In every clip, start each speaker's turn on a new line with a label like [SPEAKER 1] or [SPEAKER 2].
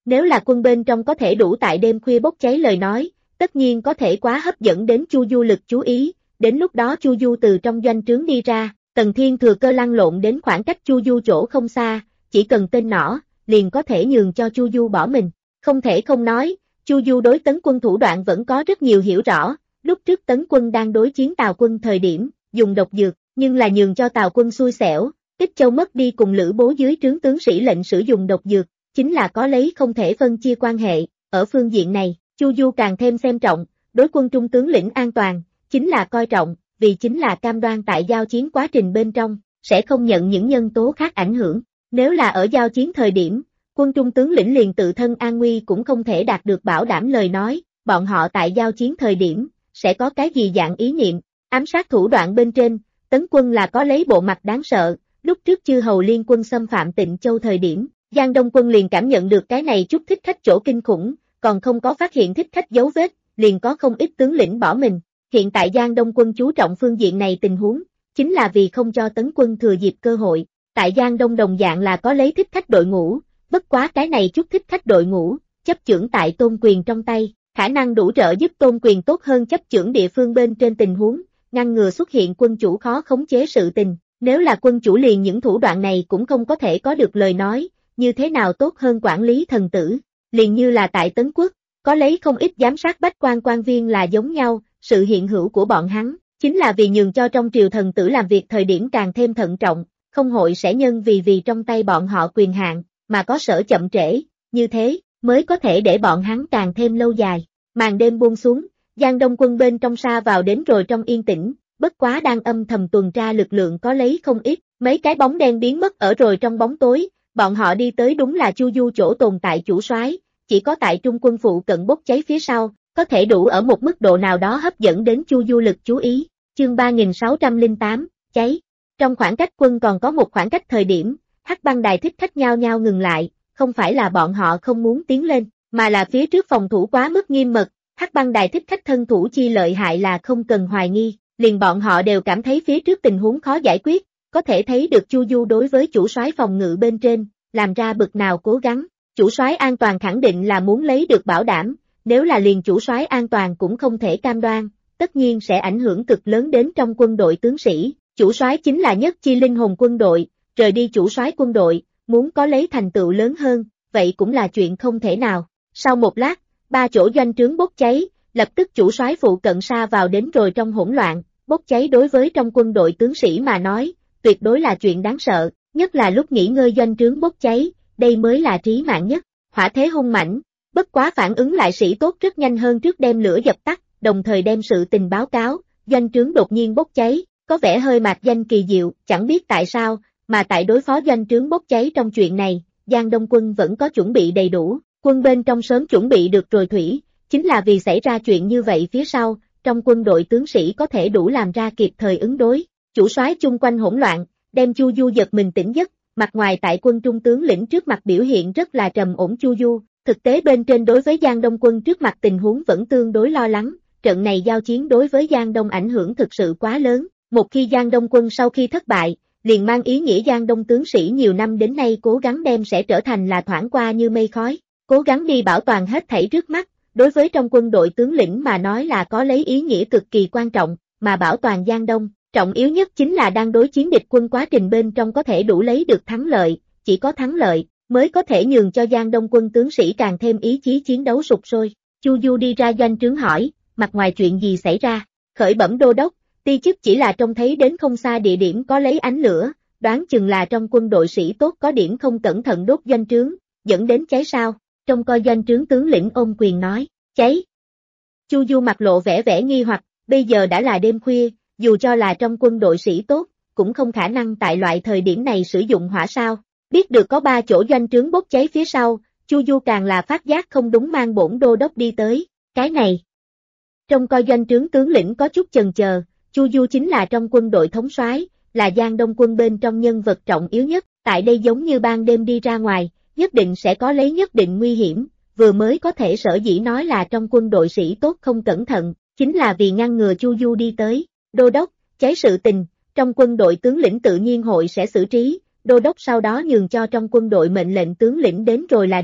[SPEAKER 1] Nếu là quân bên trong có thể đủ tại đêm khuya bốc cháy lời nói, tất nhiên có thể quá hấp dẫn đến Chu Du lực chú ý, đến lúc đó Chu Du từ trong doanh trướng đi ra, Tần Thiên thừa cơ lăn lộn đến khoảng cách Chu Du chỗ không xa, chỉ cần tên nỏ, liền có thể nhường cho Chu Du bỏ mình. Không thể không nói, Chu Du đối Tấn Quân thủ đoạn vẫn có rất nhiều hiểu rõ, lúc trước Tấn Quân đang đối chiến Tào Quân thời điểm, dùng độc dược, nhưng là nhường cho Tào Quân xui xẻo, Ích Châu mất đi cùng Lữ Bố dưới trướng tướng sĩ lệnh sử dụng độc dược, chính là có lấy không thể phân chia quan hệ, ở phương diện này, Chu Du càng thêm xem trọng, đối quân trung tướng lĩnh an toàn, chính là coi trọng, vì chính là cam đoan tại giao chiến quá trình bên trong, sẽ không nhận những nhân tố khác ảnh hưởng. Nếu là ở giao chiến thời điểm, quân trung tướng lĩnh liền tự thân an nguy cũng không thể đạt được bảo đảm lời nói, bọn họ tại giao chiến thời điểm, sẽ có cái gì dạng ý niệm, ám sát thủ đoạn bên trên, Tấn Quân là có lấy bộ mặt đáng sợ, lúc trước chư hầu liên quân xâm phạm Tịnh Châu thời điểm, Giang Đông Quân liền cảm nhận được cái này chút thích khách chỗ kinh khủng, còn không có phát hiện thích khách dấu vết, liền có không ít tướng lĩnh bỏ mình. Hiện tại Giang Đông Quân chú trọng phương diện này tình huống, chính là vì không cho Tấn Quân thừa dịp cơ hội. Tại Giang Đông đồng dạng là có lấy thích khách đội ngũ, bất quá cái này chút thích khách đội ngũ, chấp chưởng tại Tôn Quyền trong tay, khả năng đủ trợ giúp Tôn Quyền tốt hơn chấp chưởng địa phương bên trên tình huống, ngăn ngừa xuất hiện quân chủ khó khống chế sự tình. Nếu là quân chủ liền những thủ đoạn này cũng không có thể có được lời nói, như thế nào tốt hơn quản lý thần tử, liền như là tại Tấn Quốc, có lấy không ít giám sát bách quan quan viên là giống nhau, sự hiện hữu của bọn hắn, chính là vì nhường cho trong triều thần tử làm việc thời điểm càng thêm thận trọng, không hội sẽ nhân vì trong tay bọn họ quyền hạn, mà có sở chậm trễ, như thế, mới có thể để bọn hắn càng thêm lâu dài. Màn đêm buông xuống, Giang Đông Quân bên trong xa vào đến rồi trong yên tĩnh, bất quá đang âm thầm tuần tra lực lượng có lấy không ít, mấy cái bóng đen biến mất ở rồi trong bóng tối, bọn họ đi tới đúng là Chu Du chỗ tồn tại chủ soái, chỉ có tại trung quân phụ cận bốc cháy phía sau, có thể đủ ở một mức độ nào đó hấp dẫn đến Chu Du lực chú ý. Chương 3608, cháy. Trong khoảng cách quân còn có một khoảng cách thời điểm, Hắc Băng Đài thích khách nhao nhao ngừng lại, không phải là bọn họ không muốn tiến lên, mà là phía trước phòng thủ quá mức nghiêm mật, Hắc Băng Đài thích khách thân thủ chi lợi hại là không cần hoài nghi, liền bọn họ đều cảm thấy phía trước tình huống khó giải quyết, có thể thấy được Chu Du đối với chủ soái phòng ngự bên trên, làm ra bực nào cố gắng, chủ soái an toàn khẳng định là muốn lấy được bảo đảm, nếu là liền chủ soái an toàn cũng không thể cam đoan, tất nhiên sẽ ảnh hưởng cực lớn đến trong quân đội tướng sĩ, chủ soái chính là nhất chi linh hồn quân đội, rời đi chủ soái quân đội, muốn có lấy thành tựu lớn hơn, vậy cũng là chuyện không thể nào. Sau một lát, 3 chỗ doanh trướng bốc cháy, lập tức chủ soái phụ cận sa vào đến rồi trong hỗn loạn, bốc cháy đối với trong quân đội tướng sĩ mà nói, tuyệt đối là chuyện đáng sợ, nhất là lúc nghỉ ngơi doanh trướng bốc cháy, đây mới là trí mạng nhất, hỏa thế hung mãnh, bất quá phản ứng lại sĩ tốt rất nhanh hơn trước đem lửa dập tắt, đồng thời đem sự tình báo cáo, doanh trướng đột nhiên bốc cháy, có vẻ hơi mạc danh kỳ diệu, chẳng biết tại sao, mà tại đối phó doanh trướng bốc cháy trong chuyện này, Giang Đông Quân vẫn có chuẩn bị đầy đủ, quân bên trong sớm chuẩn bị được rồi thủy, chính là vì xảy ra chuyện như vậy phía sau, trong quân đội tướng sĩ có thể đủ làm ra kịp thời ứng đối, chủ soái chung quanh hỗn loạn, đem Chu Du giật mình tỉnh giấc, mặt ngoài tại quân trung tướng lĩnh trước mặt biểu hiện rất là trầm ổn Chu Du, thực tế bên trên đối với Giang Đông Quân trước mặt tình huống vẫn tương đối lo lắng, trận này giao chiến đối với Giang Đông ảnh hưởng thực sự quá lớn, một khi Giang Đông Quân sau khi thất bại, liền mang ý nghĩa Giang Đông tướng sĩ nhiều năm đến nay cố gắng đem sẽ trở thành là thoảng qua như mây khói, cố gắng đi bảo toàn hết thảy trước mắt, đối với trong quân đội tướng lĩnh mà nói là có lấy ý nghĩa cực kỳ quan trọng, mà bảo toàn Giang Đông, trọng yếu nhất chính là đang đối chiến địch quân quá trình bên trong có thể đủ lấy được thắng lợi, chỉ có thắng lợi, mới có thể nhường cho Giang Đông quân tướng sĩ càng thêm ý chí chiến đấu sục sôi. Chu Du đi ra doanh trướng hỏi, mặt ngoài chuyện gì xảy ra, khởi bẩm đô đốc, ti chức chỉ là trông thấy đến không xa địa điểm có lấy ánh lửa, đoán chừng là trong quân đội sĩ tốt có điểm không cẩn thận đốt doanh trướng, dẫn đến cháy sao, trong coi doanh trướng tướng lĩnh ôm quyền nói, cháy. Chu Du mặt lộ vẻ nghi hoặc, bây giờ đã là đêm khuya, dù cho là trong quân đội sĩ tốt, cũng không khả năng tại loại thời điểm này sử dụng hỏa sao, biết được có 3 chỗ doanh trướng bốc cháy phía sau, Chu Du càng là phát giác không đúng mang bổn đô đốc đi tới, cái này. Trong coi doanh trướng tướng lĩnh có chút chần chờ, Chu Du chính là trong quân đội thống soái, là Giang Đông quân bên trong nhân vật trọng yếu nhất, tại đây giống như ban đêm đi ra ngoài, nhất định sẽ có lấy nhất định nguy hiểm, vừa mới có thể sở dĩ nói là trong quân đội sĩ tốt không cẩn thận, chính là vì ngăn ngừa Chu Du đi tới, đô đốc, cháy sự tình, trong quân đội tướng lĩnh tự nhiên hội sẽ xử trí, đô đốc sau đó nhường cho trong quân đội mệnh lệnh tướng lĩnh đến rồi là được,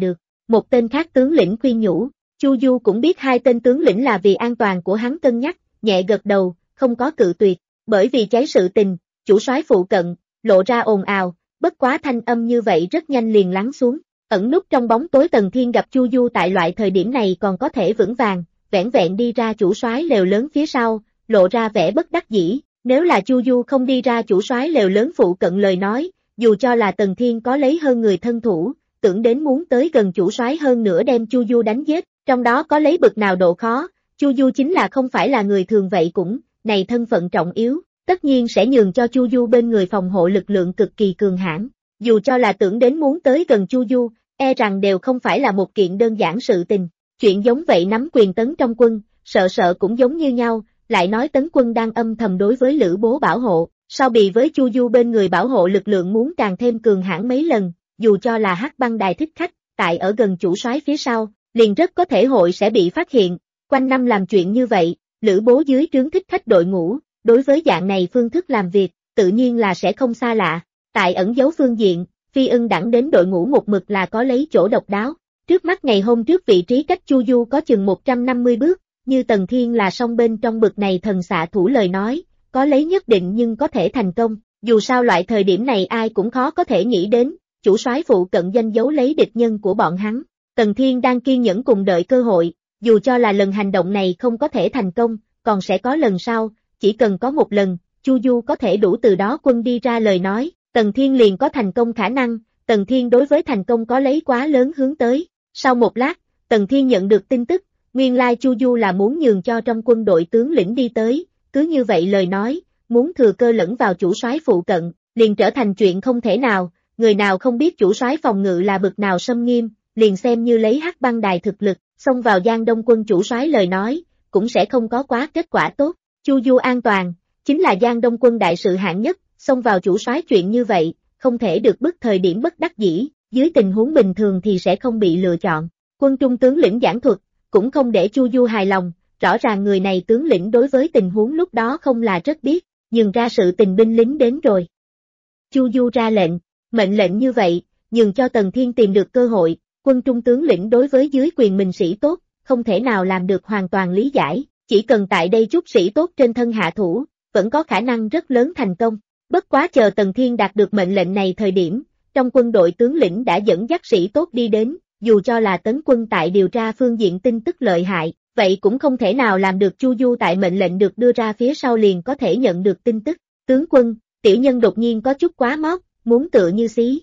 [SPEAKER 1] Một tên khác tướng lĩnh khuyên nhủ, Chu Du cũng biết hai tên tướng lĩnh là vì an toàn của hắn cân nhắc, nhẹ gật đầu, không có cự tuyệt, bởi vì cháy sự tình, chủ soái phụ cận, lộ ra ồn ào, bất quá thanh âm như vậy rất nhanh liền lắng xuống. Ẩn núp trong bóng tối Tần Thiên gặp Chu Du tại loại thời điểm này còn có thể vững vàng, vẻn vẹn đi ra chủ soái lều lớn phía sau, lộ ra vẻ bất đắc dĩ, nếu là Chu Du không đi ra chủ soái lều lớn phụ cận lời nói, dù cho là Tần Thiên có lấy hơn người thân thủ, tưởng đến muốn tới gần chủ soái hơn nữa đem Chu Du đánh giết, trong đó có lấy bực nào độ khó, Chu Du chính là không phải là người thường vậy cũng, này thân phận trọng yếu, tất nhiên sẽ nhường cho Chu Du bên người phòng hộ lực lượng cực kỳ cường hãn, dù cho là tưởng đến muốn tới gần Chu Du, e rằng đều không phải là một kiện đơn giản sự tình, chuyện giống vậy nắm quyền tấn trong quân, sợ cũng giống như nhau, lại nói tấn quân đang âm thầm đối với Lữ Bố bảo hộ, sau bị với Chu Du bên người bảo hộ lực lượng muốn càng thêm cường hãn mấy lần, dù cho là Hắc Băng Đài thích khách, tại ở gần chủ soái phía sau, liền rất có thể hội sẽ bị phát hiện, quanh năm làm chuyện như vậy, Lữ Bố dưới trướng thích khách đội ngũ, đối với dạng này phương thức làm việc, tự nhiên là sẽ không xa lạ, tại ẩn giấu phương diện, Phi Ưng đẳng đến đội ngũ một mực là có lấy chỗ độc đáo, trước mắt ngày hôm trước vị trí cách Chu Du có chừng 150 bước, như Tần Thiên là song bên trong bực này thần xạ thủ lời nói, có lấy nhất định nhưng có thể thành công, dù sao loại thời điểm này ai cũng khó có thể nghĩ đến, chủ soái phụ cận danh giấu lấy địch nhân của bọn hắn. Tần Thiên đang kiên nhẫn cùng đợi cơ hội, dù cho là lần hành động này không có thể thành công, còn sẽ có lần sau, chỉ cần có một lần, Chu Du có thể đủ từ đó quân đi ra lời nói, Tần Thiên liền có thành công khả năng, Tần Thiên đối với thành công có lấy quá lớn hướng tới. Sau một lát, Tần Thiên nhận được tin tức, nguyên lai Chu Du là muốn nhường cho trong quân đội tướng lĩnh đi tới, cứ như vậy lời nói, muốn thừa cơ lẫn vào chủ soái phụ cận, liền trở thành chuyện không thể nào, người nào không biết chủ soái phòng ngự là bực nào xâm nghiêm, liền xem như lấy Hắc Băng Đài thực lực, xông vào Giang Đông quân chủ soái lời nói, cũng sẽ không có quá kết quả tốt. Chu Du an toàn, chính là Giang Đông quân đại sự hạng nhất, xông vào chủ soái chuyện như vậy, không thể được bức thời điểm bất đắc dĩ, dưới tình huống bình thường thì sẽ không bị lựa chọn. Quân trung tướng lĩnh giảng thuật, cũng không để Chu Du hài lòng, rõ ràng người này tướng lĩnh đối với tình huống lúc đó không là rất biết, nhường ra sự tình binh lính đến rồi. Chu Du ra lệnh, mệnh lệnh như vậy, nhường cho Tần Thiên tìm được cơ hội, quân trung tướng lĩnh đối với dưới quyền mình sĩ tốt, không thể nào làm được hoàn toàn lý giải, chỉ cần tại đây chút sĩ tốt trên thân hạ thủ, vẫn có khả năng rất lớn thành công. Bất quá chờ Tần Thiên đạt được mệnh lệnh này thời điểm, trong quân đội tướng lĩnh đã dẫn dắt sĩ tốt đi đến, dù cho là tấn quân tại điều tra phương diện tin tức lợi hại, vậy cũng không thể nào làm được Chu Du tại mệnh lệnh được đưa ra phía sau liền có thể nhận được tin tức. Tướng quân, tiểu nhân đột nhiên có chút quá mót, muốn tựa như xí.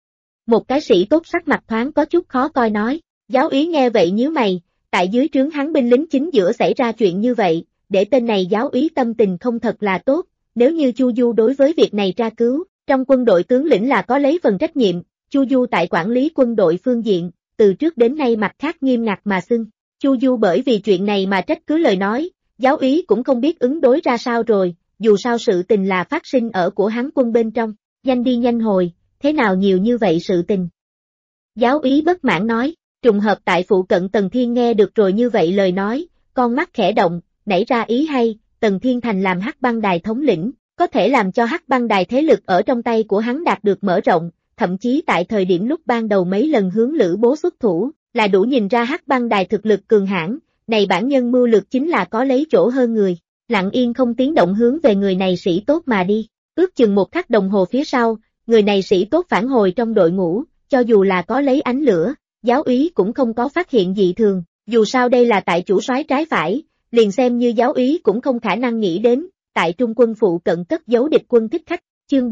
[SPEAKER 1] Một cái sĩ tốt sắc mặt thoáng có chút khó coi nói, giáo úy nghe vậy nhíu mày, tại dưới trướng hắn binh lính chính giữa xảy ra chuyện như vậy, để tên này giáo úy tâm tình không thật là tốt, nếu như Chu Du đối với việc này tra cứu, trong quân đội tướng lĩnh là có lấy phần trách nhiệm, Chu Du tại quản lý quân đội phương diện, từ trước đến nay mặt khác nghiêm ngặt mà xưng, Chu Du bởi vì chuyện này mà trách cứ lời nói, giáo úy cũng không biết ứng đối ra sao rồi, dù sao sự tình là phát sinh ở của hắn quân bên trong, nhanh đi nhanh hồi, thế nào nhiều như vậy sự tình. Giáo úy bất mãn nói, trùng hợp tại phụ cận Tần Thiên nghe được rồi như vậy lời nói, con mắt khẽ động, nảy ra ý hay, Tần Thiên thành làm Hắc Băng Đài thống lĩnh, có thể làm cho Hắc Băng Đài thế lực ở trong tay của hắn đạt được mở rộng, thậm chí tại thời điểm lúc ban đầu mấy lần hướng Lữ Bố xuất thủ, là đủ nhìn ra Hắc Băng Đài thực lực cường hãn, này bản nhân mưu lược chính là có lấy chỗ hơn người, lặng yên không tiếng động hướng về người này sĩ tốt mà đi, ước chừng một khắc đồng hồ phía sau, người này sĩ tốt phản hồi trong đội ngũ, cho dù là có lấy ánh lửa, giáo úy cũng không có phát hiện dị thường, dù sao đây là tại chủ soái trái phải, liền xem như giáo úy cũng không khả năng nghĩ đến, tại trung quân phụ cận cất giấu địch quân thích khách, chương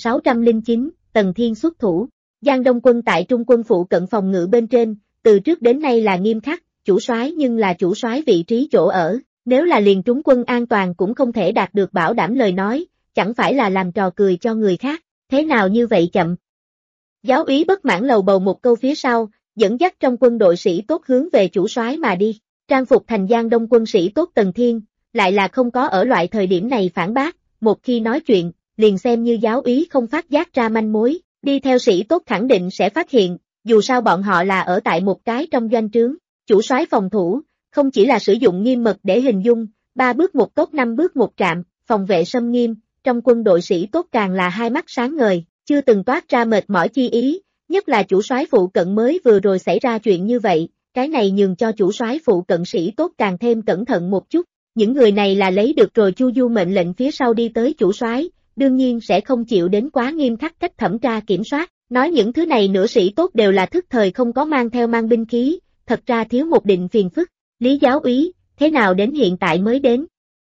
[SPEAKER 1] 3609, Tần Thiên xuất thủ, Giang Đông quân tại trung quân phụ cận phòng ngự bên trên, từ trước đến nay là nghiêm khắc, chủ soái nhưng là chủ soái vị trí chỗ ở, nếu là liền trúng quân an toàn cũng không thể đạt được bảo đảm lời nói, chẳng phải là làm trò cười cho người khác, thế nào như vậy chậm. Giáo úy bất mãn lầu bầu một câu phía sau, dẫn dắt trong quân đội sĩ tốt hướng về chủ soái mà đi, trang phục thành Giang Đông quân sĩ tốt Tần Thiên, lại là không có ở loại thời điểm này phản bác, một khi nói chuyện, liền xem như giáo úy không phát giác ra manh mối, đi theo sĩ tốt khẳng định sẽ phát hiện, dù sao bọn họ là ở tại một cái trong doanh trướng, chủ soái phòng thủ, không chỉ là sử dụng nghiêm mật để hình dung, 3 bước một tốt 5 bước một trạm, phòng vệ xâm nghiêm, trong quân đội sĩ tốt càng là hai mắt sáng ngời, chưa từng toát ra mệt mỏi chi ý, nhất là chủ soái phụ cận mới vừa rồi xảy ra chuyện như vậy, cái này nhường cho chủ soái phụ cận sĩ tốt càng thêm cẩn thận một chút. Những người này là lấy được rồi Chu Du mệnh lệnh phía sau đi tới chủ soái, đương nhiên sẽ không chịu đến quá nghiêm khắc cách thẩm tra kiểm soát. Nói những thứ này nửa sĩ tốt đều là thức thời không có mang binh khí, thật ra thiếu một định phiền phức. Lý giáo úy, thế nào đến hiện tại mới đến?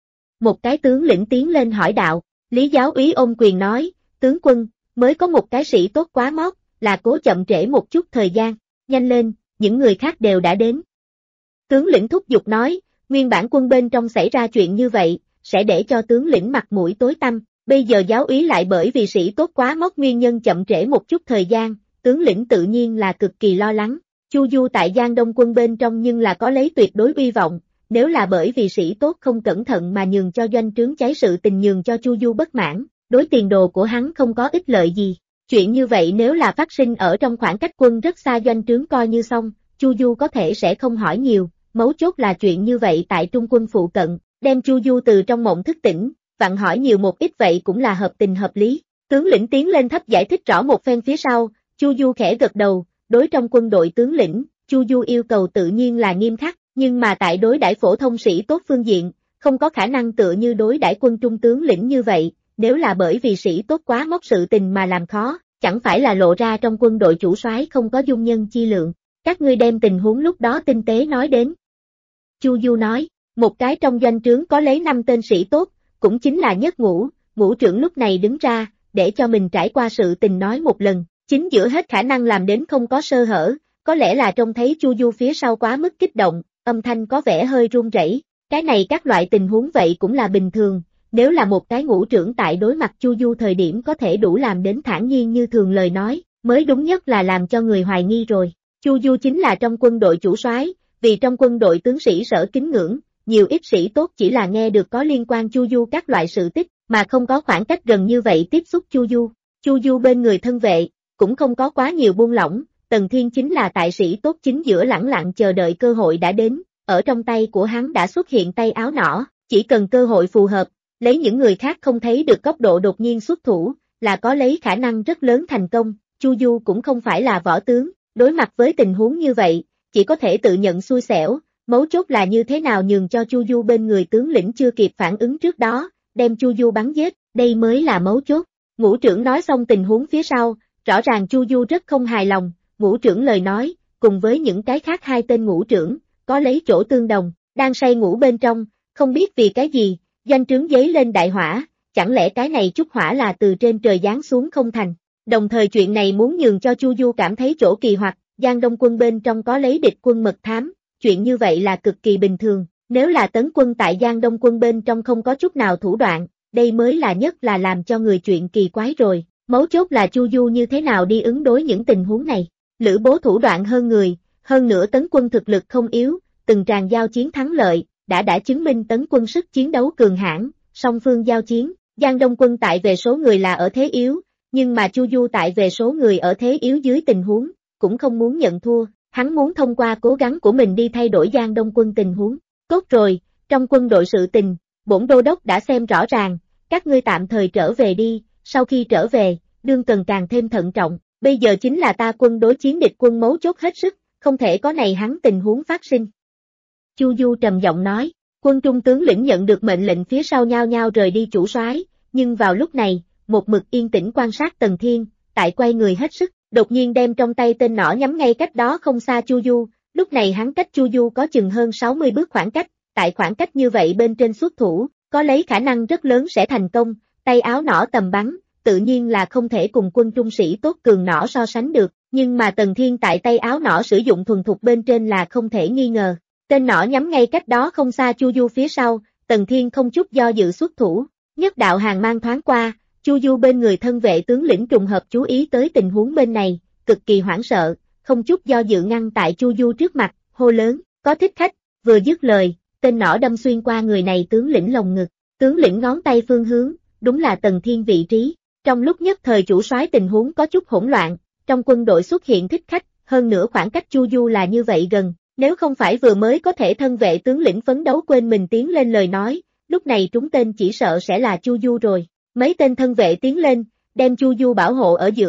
[SPEAKER 1] Một cái tướng lĩnh tiến lên hỏi đạo. Lý giáo úy ôm quyền nói, tướng quân, mới có một cái sĩ tốt quá mót, là cố chậm trễ một chút thời gian, nhanh lên, những người khác đều đã đến. Tướng lĩnh thúc giục nói, nguyên bản quân bên trong xảy ra chuyện như vậy, sẽ để cho tướng lĩnh mặt mũi tối tăm, bây giờ giáo úy lại bởi vì sĩ tốt quá mót nguyên nhân chậm trễ một chút thời gian, tướng lĩnh tự nhiên là cực kỳ lo lắng. Chu Du tại Giang Đông quân bên trong nhưng là có lấy tuyệt đối uy vọng, nếu là bởi vì sĩ tốt không cẩn thận mà nhường cho doanh trướng cháy sự tình nhường cho Chu Du bất mãn, đối tiền đồ của hắn không có ích lợi gì. Chuyện như vậy nếu là phát sinh ở trong khoảng cách quân rất xa doanh trướng coi như xong, Chu Du có thể sẽ không hỏi nhiều, mấu chốt là chuyện như vậy tại trung quân phụ cận, đem Chu Du từ trong mộng thức tỉnh, vặn hỏi nhiều một ít vậy cũng là hợp tình hợp lý. Tướng lĩnh tiến lên thấp giải thích rõ một phen phía sau, Chu Du khẽ gật đầu, đối trong quân đội tướng lĩnh, Chu Du yêu cầu tự nhiên là nghiêm khắc, nhưng mà tại đối đãi phổ thông sĩ tốt phương diện, không có khả năng tựa như đối đãi quân trung tướng lĩnh như vậy, nếu là bởi vì sĩ tốt quá móc sự tình mà làm khó, chẳng phải là lộ ra trong quân đội chủ soái không có dung nhân chi lượng. Các ngươi đem tình huống lúc đó tinh tế nói đến. Chu Du nói, một cái trong doanh trướng có lấy 5 tên sĩ tốt, cũng chính là Nhất Ngũ, ngũ trưởng lúc này đứng ra, để cho mình trải qua sự tình nói một lần, chính giữa hết khả năng làm đến không có sơ hở, có lẽ là trông thấy Chu Du phía sau quá mức kích động, âm thanh có vẻ hơi run rẩy. Cái này các loại tình huống vậy cũng là bình thường, nếu là một cái ngũ trưởng tại đối mặt Chu Du thời điểm có thể đủ làm đến thản nhiên như thường lời nói, mới đúng nhất là làm cho người hoài nghi rồi. Chu Du chính là trong quân đội chủ soái, vì trong quân đội tướng sĩ sở kính ngưỡng, nhiều ít sĩ tốt chỉ là nghe được có liên quan Chu Du các loại sự tích, mà không có khoảng cách gần như vậy tiếp xúc Chu Du. Chu Du bên người thân vệ, cũng không có quá nhiều buông lỏng, Tần Thiên chính là tại sĩ tốt chính giữa lẳng lặng chờ đợi cơ hội đã đến, ở trong tay của hắn đã xuất hiện tay áo nỏ, chỉ cần cơ hội phù hợp, lấy những người khác không thấy được góc độ đột nhiên xuất thủ, là có lấy khả năng rất lớn thành công. Chu Du cũng không phải là võ tướng, đối mặt với tình huống như vậy, chỉ có thể tự nhận xui xẻo, mấu chốt là như thế nào nhường cho Chu Du bên người tướng lĩnh chưa kịp phản ứng trước đó, đem Chu Du bắn giết, đây mới là mấu chốt. Ngũ trưởng nói xong tình huống phía sau, rõ ràng Chu Du rất không hài lòng, ngũ trưởng lời nói, cùng với những cái khác 2 tên ngũ trưởng, có lấy chỗ tương đồng, đang say ngủ bên trong, không biết vì cái gì, doanh trướng giấy lên đại hỏa, chẳng lẽ cái này chút hỏa là từ trên trời giáng xuống không thành. Đồng thời chuyện này muốn nhường cho Chu Du cảm thấy chỗ kỳ hoặc, Giang Đông quân bên trong có lấy địch quân mật thám, chuyện như vậy là cực kỳ bình thường, nếu là tấn quân tại Giang Đông quân bên trong không có chút nào thủ đoạn, đây mới là nhất là làm cho người chuyện kỳ quái rồi, mấu chốt là Chu Du như thế nào đi ứng đối những tình huống này. Lữ Bố thủ đoạn hơn người, hơn nữa tấn quân thực lực không yếu, từng tràng giao chiến thắng lợi, đã chứng minh tấn quân sức chiến đấu cường hãn, song phương giao chiến, Giang Đông quân tại về số người là ở thế yếu, nhưng mà Chu Du tại về số người ở thế yếu dưới tình huống, cũng không muốn nhận thua, hắn muốn thông qua cố gắng của mình đi thay đổi Giang Đông quân tình huống. Tốt rồi, trong quân đội sự tình, bổn đô đốc đã xem rõ ràng, các ngươi tạm thời trở về đi, sau khi trở về, đương cần càng thêm thận trọng, bây giờ chính là ta quân đối chiến địch quân mấu chốt hết sức, không thể có này hắn tình huống phát sinh. Chu Du trầm giọng nói, quân trung tướng lĩnh nhận được mệnh lệnh phía sau nhao nhao rời đi chủ soái, nhưng vào lúc này, một mực yên tĩnh quan sát Tần Thiên, tại quay người hết sức, đột nhiên đem trong tay tên nỏ nhắm ngay cách đó không xa Chu Du, lúc này hắn cách Chu Du có chừng hơn 60 bước khoảng cách, tại khoảng cách như vậy bên trên xuất thủ, có lấy khả năng rất lớn sẽ thành công, tay áo nỏ tầm bắn, tự nhiên là không thể cùng quân trung sĩ tốt cường nỏ so sánh được, nhưng mà Tần Thiên tại tay áo nỏ sử dụng thuần thục bên trên là không thể nghi ngờ. Tên nỏ nhắm ngay cách đó không xa Chu Du phía sau, Tần Thiên không chút do dự xuất thủ, nhất đạo hàng mang thoáng qua, Chu Du bên người thân vệ tướng lĩnh trùng hợp chú ý tới tình huống bên này, cực kỳ hoảng sợ, không chút do dự ngăn tại Chu Du trước mặt, hô lớn, có thích khách, vừa dứt lời, tên nỏ đâm xuyên qua người này tướng lĩnh lồng ngực, tướng lĩnh ngón tay phương hướng, đúng là Tần Thiên vị trí. Trong lúc nhất thời chủ soái tình huống có chút hỗn loạn, trong quân đội xuất hiện thích khách, hơn nữa khoảng cách Chu Du là như vậy gần, nếu không phải vừa mới có thể thân vệ tướng lĩnh phấn đấu quên mình tiến lên lời nói, lúc này trúng tên chỉ sợ sẽ là Chu Du rồi. Mấy tên thân vệ tiến lên, đem Chu Du bảo hộ ở giữa,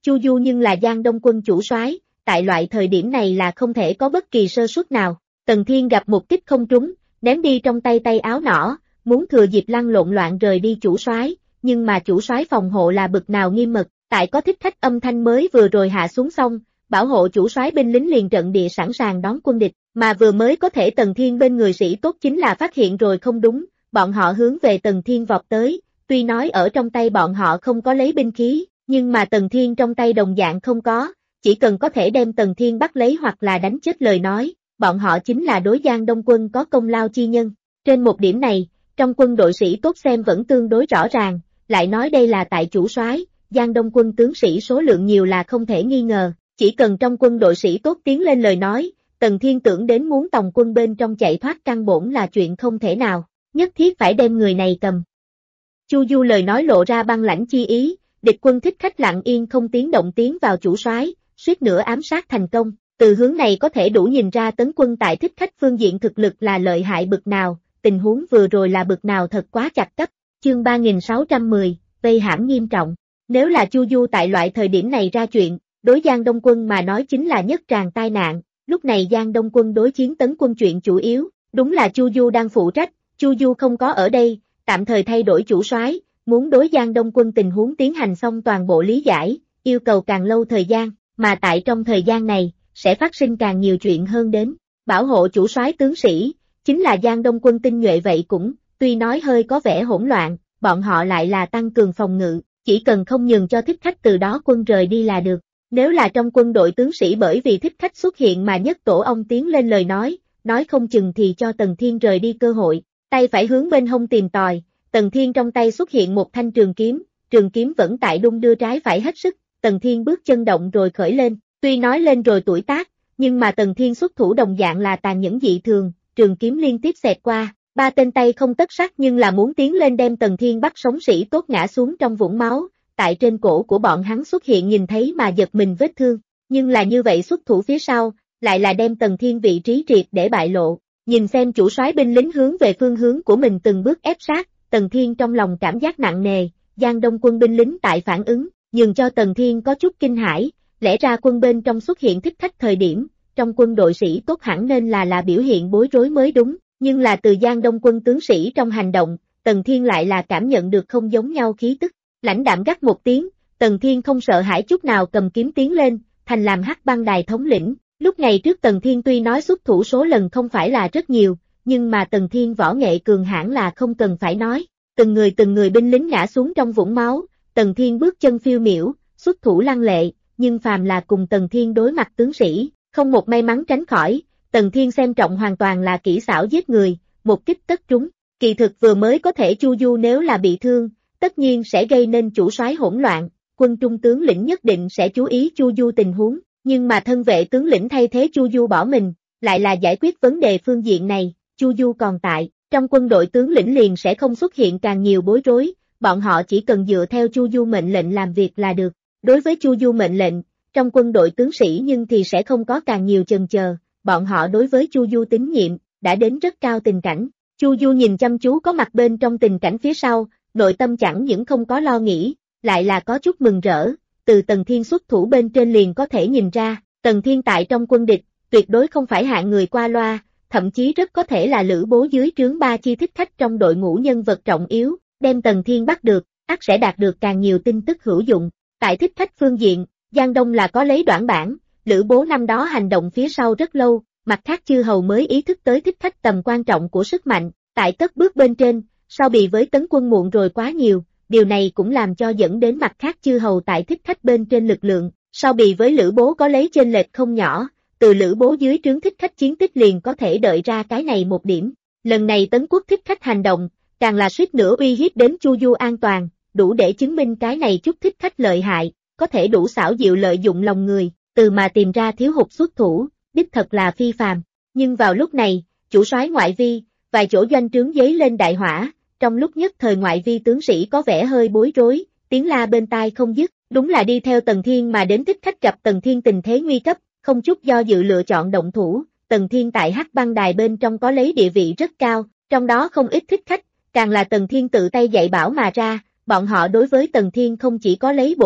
[SPEAKER 1] Chu Du nhưng là Giang Đông quân chủ soái, tại loại thời điểm này là không thể có bất kỳ sơ suất nào. Tần Thiên gặp một kích không trúng, ném đi trong tay tay áo nỏ, muốn thừa dịp lăn lộn loạn rời đi chủ soái, nhưng mà chủ soái phòng hộ là bực nào nghiêm mật, tại có thích khách âm thanh mới vừa rồi hạ xuống xong, bảo hộ chủ soái binh lính liền trận địa sẵn sàng đón quân địch, mà vừa mới có thể Tần Thiên bên người sĩ tốt chính là phát hiện rồi không đúng, bọn họ hướng về Tần Thiên vọt tới, tuy nói ở trong tay bọn họ không có lấy binh khí, nhưng mà Tần Thiên trong tay đồng dạng không có, chỉ cần có thể đem Tần Thiên bắt lấy hoặc là đánh chết lời nói, bọn họ chính là đối Giang Đông quân có công lao chi nhân. Trên một điểm này, trong quân đội sĩ tốt xem vẫn tương đối rõ ràng, lại nói đây là tại chủ soái, Giang Đông quân tướng sĩ số lượng nhiều là không thể nghi ngờ, chỉ cần trong quân đội sĩ tốt tiến lên lời nói, Tần Thiên tưởng đến muốn tòng quân bên trong chạy thoát căn bổn là chuyện không thể nào, nhất thiết phải đem người này cầm. Chu Du lời nói lộ ra băng lãnh chi ý, địch quân thích khách lặng yên không tiếng động tiến vào chủ soái, suýt nữa ám sát thành công, từ hướng này có thể đủ nhìn ra tấn quân tại thích khách phương diện thực lực là lợi hại bực nào, tình huống vừa rồi là bực nào thật quá chặt cấp, chương 3610, vây hãm nghiêm trọng, nếu là Chu Du tại loại thời điểm này ra chuyện, đối Giang Đông quân mà nói chính là nhất tràng tai nạn, lúc này Giang Đông quân đối chiến tấn quân chuyện chủ yếu, đúng là Chu Du đang phụ trách, Chu Du không có ở đây, tạm thời thay đổi chủ soái, muốn đối Giang Đông quân tình huống tiến hành xong toàn bộ lý giải, yêu cầu càng lâu thời gian, mà tại trong thời gian này, sẽ phát sinh càng nhiều chuyện hơn đến, bảo hộ chủ soái tướng sĩ, chính là Giang Đông quân tinh nhuệ vậy cũng, tuy nói hơi có vẻ hỗn loạn, bọn họ lại là tăng cường phòng ngự, chỉ cần không nhường cho thích khách từ đó quân rời đi là được. Nếu là trong quân đội tướng sĩ bởi vì thích khách xuất hiện mà nhất tổ ông tiến lên lời nói không chừng thì cho Tần Thiên rời đi cơ hội, tay phải hướng bên hông tìm tòi, Tần Thiên trong tay xuất hiện một thanh trường kiếm vẫn tại đung đưa trái phải hết sức, Tần Thiên bước chân động rồi khởi lên, tuy nói lên rồi tuổi tác, nhưng mà Tần Thiên xuất thủ đồng dạng là tàn nhẫn dị thường, trường kiếm liên tiếp xẹt qua, ba tên tay không tất sắt nhưng là muốn tiến lên đem Tần Thiên bắt sống sĩ tốt ngã xuống trong vũng máu. Tại trên cổ của bọn hắn xuất hiện nhìn thấy mà giật mình vết thương, nhưng là như vậy xuất thủ phía sau, lại là đem Tần Thiên vị trí triệt để bại lộ, nhìn xem chủ soái binh lính hướng về phương hướng của mình từng bước ép sát, Tần Thiên trong lòng cảm giác nặng nề, Giang Đông quân binh lính tại phản ứng, nhường cho Tần Thiên có chút kinh hãi, lẽ ra quân bên trong xuất hiện thích khách thời điểm, trong quân đội sĩ tốt hẳn nên là biểu hiện bối rối mới đúng, nhưng là từ Giang Đông quân tướng sĩ trong hành động, Tần Thiên lại là cảm nhận được không giống nhau khí tức. Lãnh đạm gắt một tiếng, Tần Thiên không sợ hãi chút nào cầm kiếm tiến lên, thành làm Hắc Băng Đài thống lĩnh. Lúc ngày trước Tần Thiên tuy nói xuất thủ số lần không phải là rất nhiều, nhưng mà Tần Thiên võ nghệ cường hãn là không cần phải nói. Từng người binh lính ngã xuống trong vũng máu, Tần Thiên bước chân phiêu miểu, xuất thủ lăng lệ, nhưng phàm là cùng Tần Thiên đối mặt tướng sĩ, không một may mắn tránh khỏi. Tần Thiên xem trọng hoàn toàn là kỹ xảo giết người, một kích tất trúng. Kỳ thực vừa mới có thể Chu Du nếu là bị thương, tất nhiên sẽ gây nên chủ soái hỗn loạn, quân trung tướng lĩnh nhất định sẽ chú ý Chu Du tình huống, nhưng mà thân vệ tướng lĩnh thay thế Chu Du bỏ mình, lại là giải quyết vấn đề phương diện này, Chu Du còn tại, trong quân đội tướng lĩnh liền sẽ không xuất hiện càng nhiều bối rối, bọn họ chỉ cần dựa theo Chu Du mệnh lệnh làm việc là được. Đối với Chu Du mệnh lệnh, trong quân đội tướng sĩ nhưng thì sẽ không có càng nhiều chần chờ, bọn họ đối với Chu Du tín nhiệm, đã đến rất cao tình cảnh. Chu Du nhìn chăm chú có mặt bên trong tình cảnh phía sau, nội tâm chẳng những không có lo nghĩ, lại là có chút mừng rỡ, từ Tần Thiên xuất thủ bên trên liền có thể nhìn ra, Tần Thiên tại trong quân địch, tuyệt đối không phải hạng người qua loa, thậm chí rất có thể là Lữ Bố dưới trướng ba chi thích khách trong đội ngũ nhân vật trọng yếu, đem Tần Thiên bắt được, ắt sẽ đạt được càng nhiều tin tức hữu dụng. Tại thích khách phương diện, Giang Đông là có lấy đoạn bản, Lữ Bố năm đó hành động phía sau rất lâu, mặt khác chư hầu mới ý thức tới thích khách tầm quan trọng của sức mạnh, tại cất bước bên trên, so bì với tấn quân muộn rồi quá nhiều, điều này cũng làm cho dẫn đến mặt khác chư hầu tại thích khách bên trên lực lượng, so bì với Lữ Bố có lấy chênh lệch không nhỏ, từ Lữ Bố dưới trướng thích khách chiến tích liền có thể đợi ra cái này một điểm. Lần này Tấn Quốc thích khách hành động, càng là suýt nữa uy hiếp đến Chu Du an toàn, đủ để chứng minh cái này chút thích khách lợi hại, có thể đủ xảo diệu lợi dụng lòng người, từ mà tìm ra thiếu hụt xuất thủ, đích thật là phi phàm. Nhưng vào lúc này, chủ soái ngoại vi, vài chỗ doanh trướng giấy lên đại hỏa, trong lúc nhất thời ngoại vi tướng sĩ có vẻ hơi bối rối, tiếng la bên tai không dứt, đúng là đi theo Tần Thiên mà đến thích khách gặp Tần Thiên tình thế nguy cấp, không chút do dự lựa chọn động thủ. Tần Thiên tại Hắc Băng Đài bên trong có lấy địa vị rất cao, trong đó không ít thích khách, càng là Tần Thiên tự tay dạy bảo mà ra, bọn họ đối với Tần Thiên không chỉ có lấy bội phục,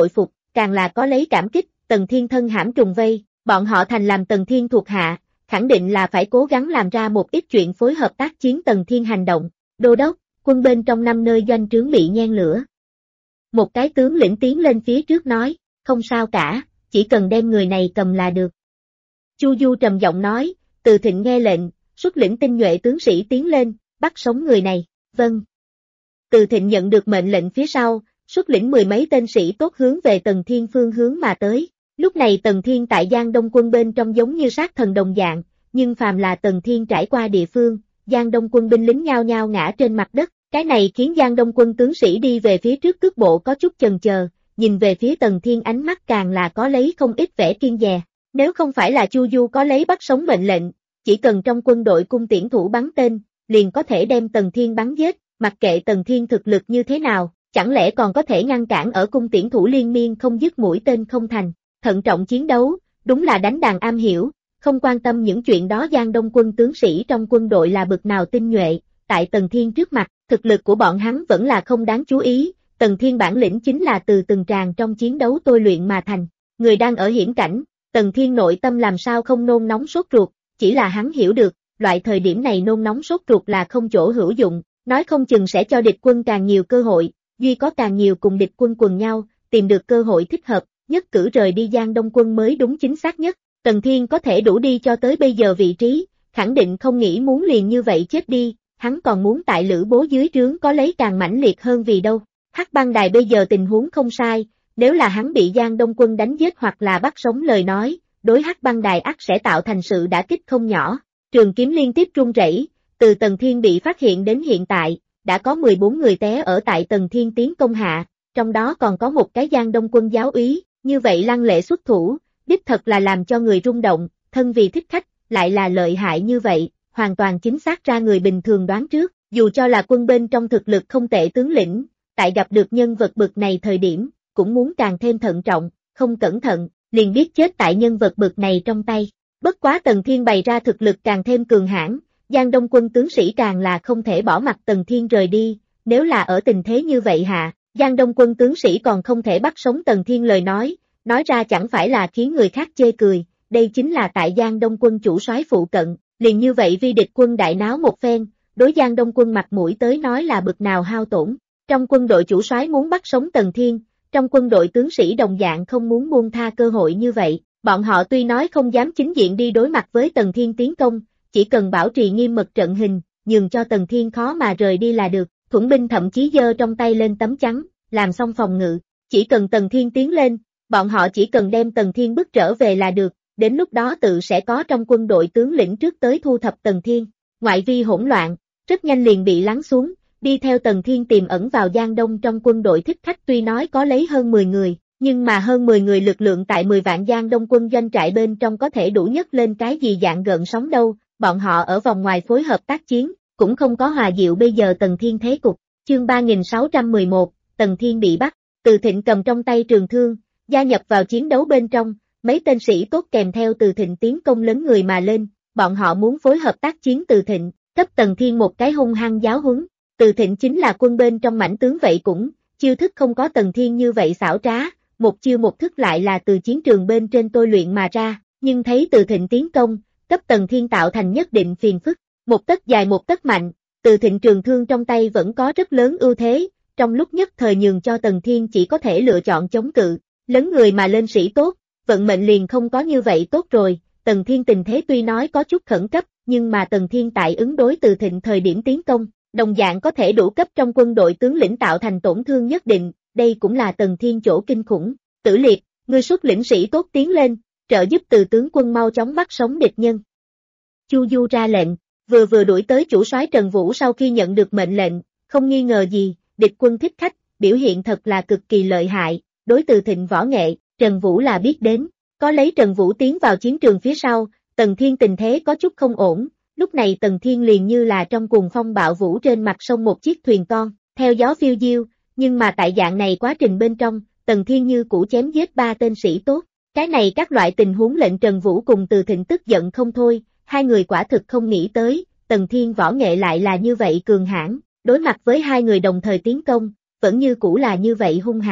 [SPEAKER 1] càng là có lấy cảm kích, Tần Thiên thân hãm trùng vây, bọn họ thành làm Tần Thiên thuộc hạ, khẳng định là phải cố gắng làm ra một ít chuyện phối hợp tác chiến Tần Thiên hành động. Đô đốc, quân bên trong 5 nơi doanh trướng bị nhen lửa. Một cái tướng lĩnh tiến lên phía trước nói, không sao cả, chỉ cần đem người này cầm là được. Chu Du trầm giọng nói, Từ Thịnh nghe lệnh, xuất lĩnh tinh nhuệ tướng sĩ tiến lên, bắt sống người này, vâng. Từ Thịnh nhận được mệnh lệnh phía sau, xuất lĩnh 10 mấy tên sĩ tốt hướng về Tần Thiên phương hướng mà tới. Lúc này Tần Thiên tại Giang Đông quân bên trong giống như sát thần đồng dạng, nhưng phàm là Tần Thiên trải qua địa phương, Giang Đông quân binh lính nhao nhao ngã trên mặt đất. Cái này khiến Giang Đông quân tướng sĩ đi về phía trước cước bộ có chút chần chờ, nhìn về phía Tần Thiên ánh mắt càng là có lấy không ít vẻ kiêng dè. Nếu không phải là Chu Du có lấy bắt sống mệnh lệnh, chỉ cần trong quân đội cung tiễn thủ bắn tên, liền có thể đem Tần Thiên bắn giết, mặc kệ Tần Thiên thực lực như thế nào, chẳng lẽ còn có thể ngăn cản ở cung tiễn thủ liên miên không dứt mũi tên không thành. Thận trọng chiến đấu, đúng là đánh đàn am hiểu, không quan tâm những chuyện đó. Giang Đông quân tướng sĩ trong quân đội là bực nào tinh nhuệ, tại Tần Thiên trước mặt, thực lực của bọn hắn vẫn là không đáng chú ý, Tần Thiên bản lĩnh chính là từ từng tràng trong chiến đấu tôi luyện mà thành. Người đang ở hiểm cảnh, Tần Thiên nội tâm làm sao không nôn nóng sốt ruột, chỉ là hắn hiểu được, loại thời điểm này nôn nóng sốt ruột là không chỗ hữu dụng, nói không chừng sẽ cho địch quân càng nhiều cơ hội, duy có càng nhiều cùng địch quân quần nhau, tìm được cơ hội thích hợp, nhất cử rời đi Giang Đông quân mới đúng chính xác nhất. Tần Thiên có thể đủ đi cho tới bây giờ vị trí, khẳng định không nghĩ muốn liền như vậy chết đi, hắn còn muốn tại Lữ Bố dưới trướng có lấy càng mãnh liệt hơn vì đâu. Hắc Băng Đài bây giờ tình huống không sai, nếu là hắn bị Giang Đông quân đánh giết hoặc là bắt sống lời nói, đối Hắc Băng Đài ắt sẽ tạo thành sự đả kích không nhỏ. Trường kiếm liên tiếp rung rẩy, từ Tần Thiên bị phát hiện đến hiện tại, đã có 14 người té ở tại Tần Thiên tiến công hạ, trong đó còn có một cái Giang Đông quân giáo úy, như vậy lăng lệ xuất thủ, đích thật là làm cho người rung động, thân vì thích khách, lại là lợi hại như vậy, hoàn toàn chính xác ra người bình thường đoán trước, dù cho là quân bên trong thực lực không tệ tướng lĩnh, tại gặp được nhân vật bực này thời điểm, cũng muốn càng thêm thận trọng, không cẩn thận, liền biết chết tại nhân vật bực này trong tay. Bất quá Tần Thiên bày ra thực lực càng thêm cường hãn, Giang Đông quân tướng sĩ càng là không thể bỏ mặc Tần Thiên rời đi, nếu là ở tình thế như vậy hạ, Giang Đông quân tướng sĩ còn không thể bắt sống Tần Thiên lời nói ra chẳng phải là khiến người khác chê cười, đây chính là tại Giang Đông quân chủ soái phụ cận, liền như vậy vi địch quân đại náo một phen, đối Giang Đông quân mặt mũi tới nói là bực nào hao tổn. Trong quân đội chủ soái muốn bắt sống Tần Thiên, trong quân đội tướng sĩ đồng dạng không muốn buông tha cơ hội như vậy, bọn họ tuy nói không dám chính diện đi đối mặt với Tần Thiên tiến công, chỉ cần bảo trì nghiêm mật trận hình, nhường cho Tần Thiên khó mà rời đi là được. Thuẫn binh thậm chí giơ trong tay lên tấm chắn, làm xong phòng ngự, chỉ cần Tần Thiên tiến lên, bọn họ chỉ cần đem Tần Thiên bức trở về là được, đến lúc đó tự sẽ có trong quân đội tướng lĩnh trước tới thu thập Tần Thiên. Ngoại vi hỗn loạn, rất nhanh liền bị lắng xuống, đi theo Tần Thiên tiềm ẩn vào Giang Đông trong quân đội thích khách tuy nói có lấy hơn 10 người, nhưng mà hơn 10 người lực lượng tại 10 vạn Giang Đông quân doanh trại bên trong có thể đủ nhất lên cái gì dạng gợn sóng đâu, bọn họ ở vòng ngoài phối hợp tác chiến, cũng không có hòa dịu bây giờ Tần Thiên thế cục. Chương 3611, Tần Thiên bị bắt, Từ Thịnh cầm trong tay trường thương, gia nhập vào chiến đấu bên trong, mấy tên sĩ tốt kèm theo Từ Thịnh tiến công lớn người mà lên, bọn họ muốn phối hợp tác chiến. Từ Thịnh cấp Tần Thiên một cái hung hăng giáo huấn. Từ Thịnh chính là quân bên trong mãnh tướng vậy cũng, chiêu thức không có Tần Thiên như vậy xảo trá, một chiêu một thức lại là từ chiến trường bên trên tôi luyện mà ra, nhưng thấy Từ Thịnh tiến công, cấp Tần Thiên tạo thành nhất định phiền phức, một tấc dài một tấc mạnh, Từ Thịnh trường thương trong tay vẫn có rất lớn ưu thế, trong lúc nhất thời nhường cho Tần Thiên chỉ có thể lựa chọn chống cự, lớn người mà lên sĩ tốt, vận mệnh liền không có như vậy tốt rồi. Tần Thiên tình thế tuy nói có chút khẩn cấp, nhưng mà Tần Thiên tại ứng đối Từ Thịnh thời điểm tiến công, đồng dạng có thể đủ cấp trong quân đội tướng lĩnh tạo thành tổn thương nhất định, đây cũng là Tần Thiên chỗ kinh khủng. Tử Liệt, ngươi xuất lĩnh sĩ tốt tiến lên, trợ giúp Từ tướng quân mau chóng bắt sống địch nhân. Chu Du ra lệnh, vừa đuổi tới chủ soái Trần Vũ sau khi nhận được mệnh lệnh, không nghi ngờ gì, địch quân thích khách, biểu hiện thật là cực kỳ lợi hại, đối Từ Thịnh võ nghệ, Trần Vũ là biết đến, có lấy Trần Vũ tiến vào chiến trường phía sau, Tần Thiên tình thế có chút không ổn, lúc này Tần Thiên liền như là trong cuồng phong bạo vũ trên mặt sông một chiếc thuyền con, theo gió phiêu diêu, nhưng mà tại dạng này quá trình bên trong, Tần Thiên như cũ chém giết 3 tên sĩ tốt, cái này các loại tình huống lệnh Trần Vũ cùng Từ Thịnh tức giận không thôi, hai người quả thực không nghĩ tới, Tần Thiên võ nghệ lại là như vậy cường hãn, đối mặt với hai người đồng thời tiến công, vẫn như cũ là như vậy hung hãn.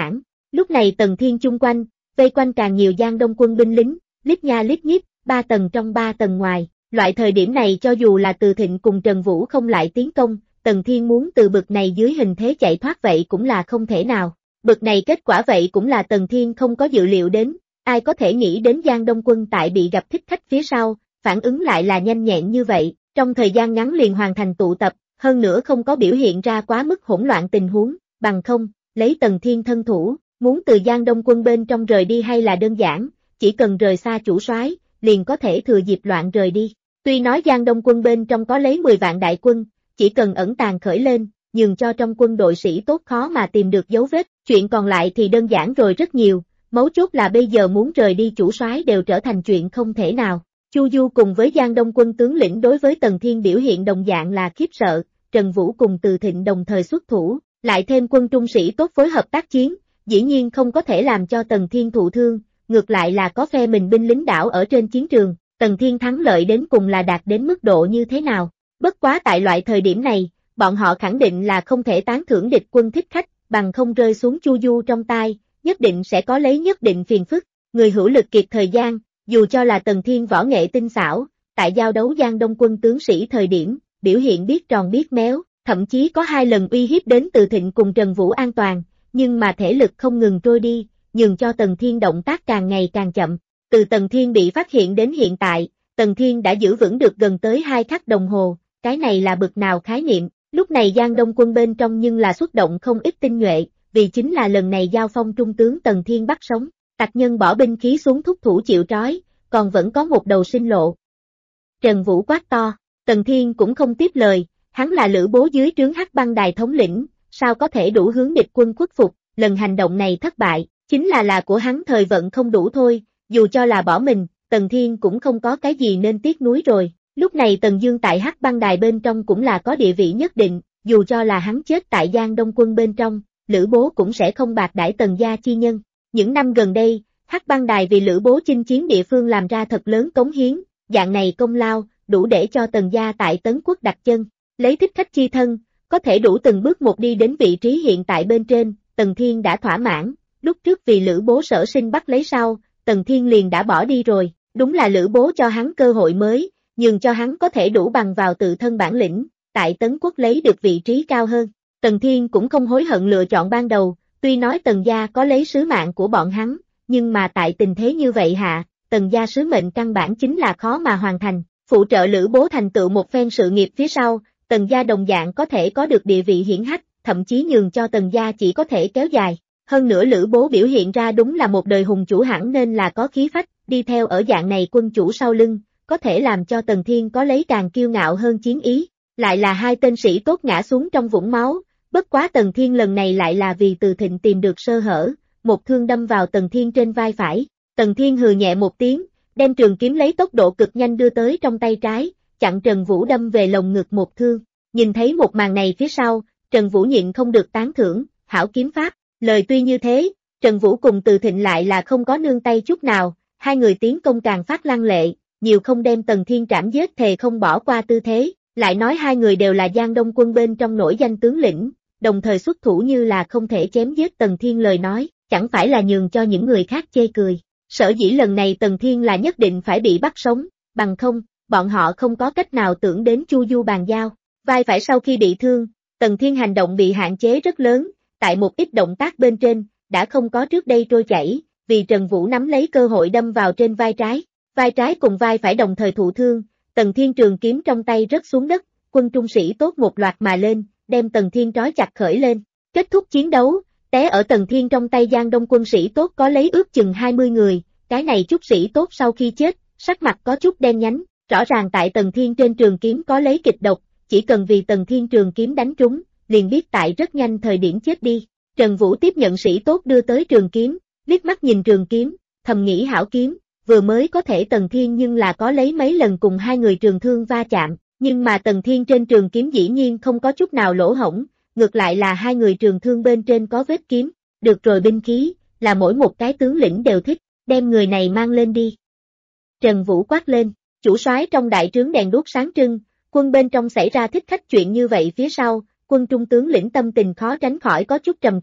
[SPEAKER 1] Lúc này Tần Thiên chung quanh, vây quanh càng nhiều Giang Đông quân binh lính, lít nha lít nhít, 3 tầng trong 3 tầng ngoài. Loại thời điểm này cho dù là Từ Thịnh cùng Trần Vũ không lại tiến công, Tần Thiên muốn từ bực này dưới hình thế chạy thoát vậy cũng là không thể nào. Bực này kết quả vậy cũng là Tần Thiên không có dự liệu đến, ai có thể nghĩ đến Giang Đông quân tại bị gặp thích khách phía sau, phản ứng lại là nhanh nhẹn như vậy, trong thời gian ngắn liền hoàn thành tụ tập, hơn nữa không có biểu hiện ra quá mức hỗn loạn tình huống, bằng không, lấy Tần Thiên thân thủ, muốn từ Giang Đông quân bên trong rời đi hay là đơn giản, chỉ cần rời xa chủ soái, liền có thể thừa dịp loạn rời đi. Tuy nói Giang Đông quân bên trong có lấy 10 vạn đại quân, chỉ cần ẩn tàng khởi lên, nhường cho trong quân đội sĩ tốt khó mà tìm được dấu vết, chuyện còn lại thì đơn giản rồi rất nhiều, mấu chốt là bây giờ muốn rời đi chủ soái đều trở thành chuyện không thể nào. Chu Du cùng với Giang Đông quân tướng lĩnh đối với Tần Thiên biểu hiện đồng dạng là khiếp sợ, Trần Vũ cùng Từ Thịnh đồng thời xuất thủ, lại thêm quân trung sĩ tốt phối hợp tác chiến, dĩ nhiên không có thể làm cho Tần Thiên thụ thương, ngược lại là có phe mình binh lính đảo ở trên chiến trường, Tần Thiên thắng lợi đến cùng là đạt đến mức độ như thế nào. Bất quá tại loại thời điểm này, bọn họ khẳng định là không thể tán thưởng địch quân thích khách, bằng không rơi xuống Chu Du trong tay, nhất định sẽ có lấy nhất định phiền phức, người hữu lực kiệt thời gian, dù cho là Tần Thiên võ nghệ tinh xảo, tại giao đấu Giang Đông quân tướng sĩ thời điểm, biểu hiện biết tròn biết méo, thậm chí có 2 lần uy hiếp đến Từ Thịnh cùng Trần Vũ an toàn, nhưng mà thể lực không ngừng trôi đi, nhường cho Tần Thiên động tác càng ngày càng chậm. Từ Tần Thiên bị phát hiện đến hiện tại, Tần Thiên đã giữ vững được gần tới 2 khắc đồng hồ, cái này là bực nào khái niệm, lúc này Giang Đông quân bên trong nhưng là xuất động không ít tinh nhuệ, vì chính là lần này giao phong trung tướng Tần Thiên bắt sống, tặc nhân bỏ binh khí xuống thúc thủ chịu trói, còn vẫn có một đầu sinh lộ. Trần Vũ quát to, Tần Thiên cũng không tiếp lời, hắn là Lữ Bố dưới trướng Hắc Băng Đài thống lĩnh, sao có thể đủ hướng địch quân khuất phục, lần hành động này thất bại, chính là của hắn thời vận không đủ thôi, dù cho là bỏ mình, Tần Thiên cũng không có cái gì nên tiếc nuối rồi. Lúc này Tần Dương tại Hắc Băng Đài bên trong cũng là có địa vị nhất định, dù cho là hắn chết tại Giang Đông quân bên trong, Lữ Bố cũng sẽ không bạc đãi Tần gia chi nhân. Những năm gần đây, Hắc Băng Đài vì Lữ Bố chinh chiến địa phương làm ra thật lớn cống hiến, dạng này công lao, đủ để cho Tần gia tại Tấn Quốc đặt chân, lấy thích khách chi thân, có thể đủ từng bước một đi đến vị trí hiện tại bên trên, Tần Thiên đã thỏa mãn, lúc trước vì Lữ Bố sở sinh bắt lấy sau, Tần Thiên liền đã bỏ đi rồi, đúng là Lữ Bố cho hắn cơ hội mới, nhường cho hắn có thể đủ bằng vào tự thân bản lĩnh, tại Tấn Quốc lấy được vị trí cao hơn. Tần Thiên cũng không hối hận lựa chọn ban đầu, tuy nói Tần gia có lấy sứ mạng của bọn hắn, nhưng mà tại tình thế như vậy hạ, Tần gia sứ mệnh căn bản chính là khó mà hoàn thành, phụ trợ Lữ Bố thành tựu một phen sự nghiệp phía sau, Tần gia đồng dạng có thể có được địa vị hiển hách, thậm chí nhường cho Tần gia chỉ có thể kéo dài. Hơn nữa Lữ Bố biểu hiện ra đúng là một đời hùng chủ hẳn nên là có khí phách, đi theo ở dạng này quân chủ sau lưng, có thể làm cho Tần Thiên có lấy càng kiêu ngạo hơn chiến ý, lại là 2 tên sĩ tốt ngã xuống trong vũng máu, bất quá Tần Thiên lần này lại là vì Từ Thịnh tìm được sơ hở, một thương đâm vào Tần Thiên trên vai phải, Tần Thiên hừ nhẹ một tiếng, đem trường kiếm lấy tốc độ cực nhanh đưa tới trong tay trái, chặn Trần Vũ đâm về lồng ngực một thương, nhìn thấy một màn này phía sau, Trần Vũ nhịn không được tán thưởng, hảo kiếm pháp, lời tuy như thế, Trần Vũ cùng Từ Thịnh lại là không có nương tay chút nào, 2 người tiến công càng phát lăng lệ, nhiều không đem Tần Thiên trảm giết thề không bỏ qua tư thế, lại nói 2 người đều là Giang Đông quân bên trong nổi danh tướng lĩnh, đồng thời xuất thủ như là không thể chém giết Tần Thiên lời nói, chẳng phải là nhường cho những người khác chê cười. Sở dĩ lần này Tần Thiên là nhất định phải bị bắt sống, bằng không, bọn họ không có cách nào tưởng đến Chu Du bàn giao. Vai phải sau khi bị thương, Tần Thiên hành động bị hạn chế rất lớn, tại một ít động tác bên trên, đã không có trước đây trôi chảy, vì Trần Vũ nắm lấy cơ hội đâm vào trên vai trái cùng vai phải đồng thời thụ thương, Tần Thiên trường kiếm trong tay rớt xuống đất, quân trung sĩ tốt một loạt mà lên, đem Tần Thiên trói chặt khởi lên, kết thúc chiến đấu, té ở Tần Thiên trong tay Giang Đông quân sĩ tốt có lấy ước chừng 20 người, cái này chút sĩ tốt sau khi chết, sắc mặt có chút đen nhánh, rõ ràng tại Tần Thiên trên trường kiếm có lấy kịch độc, chỉ cần vì Tần Thiên trường kiếm đánh trúng, liền biết tại rất nhanh thời điểm chết đi. Trần Vũ tiếp nhận sĩ tốt đưa tới trường kiếm, liếc mắt nhìn trường kiếm, thầm nghĩ hảo kiếm, vừa mới có thể Tần Thiên nhưng là có lấy mấy lần cùng 2 người trường thương va chạm, nhưng mà Tần Thiên trên trường kiếm dĩ nhiên không có chút nào lỗ hổng, ngược lại là 2 người trường thương bên trên có vết kiếm, được rồi binh khí, là mỗi một cái tướng lĩnh đều thích, đem người này mang lên đi. Trần Vũ quát lên, chủ soái trong đại trướng đèn đuốc sáng trưng, quân bên trong xảy ra thích khách chuyện như vậy phía sau, quân trung tướng lĩnh tâm tình khó tránh khỏi có chút trầm trọng,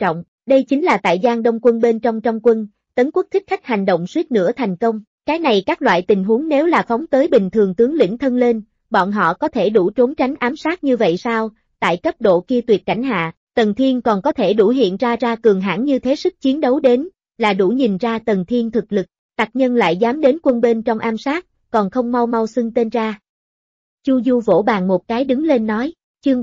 [SPEAKER 1] Đây chính là tại Giang Đông quân bên trong quân, Tấn Quốc Thích Khách hành động suýt nữa thành công. Cái này các loại tình huống nếu là phóng tới bình thường tướng lĩnh thân lên, bọn họ có thể đủ trốn tránh ám sát như vậy sao? Tại cấp độ kia tuyệt cảnh hạ, Tần Thiên còn có thể đủ hiện ra cường hãn như thế sức chiến đấu đến, là đủ nhìn ra Tần Thiên thực lực, tặc nhân lại dám đến quân bên trong ám sát, còn không mau mau xưng tên ra. Chu Du vỗ bàn một cái đứng lên nói, chương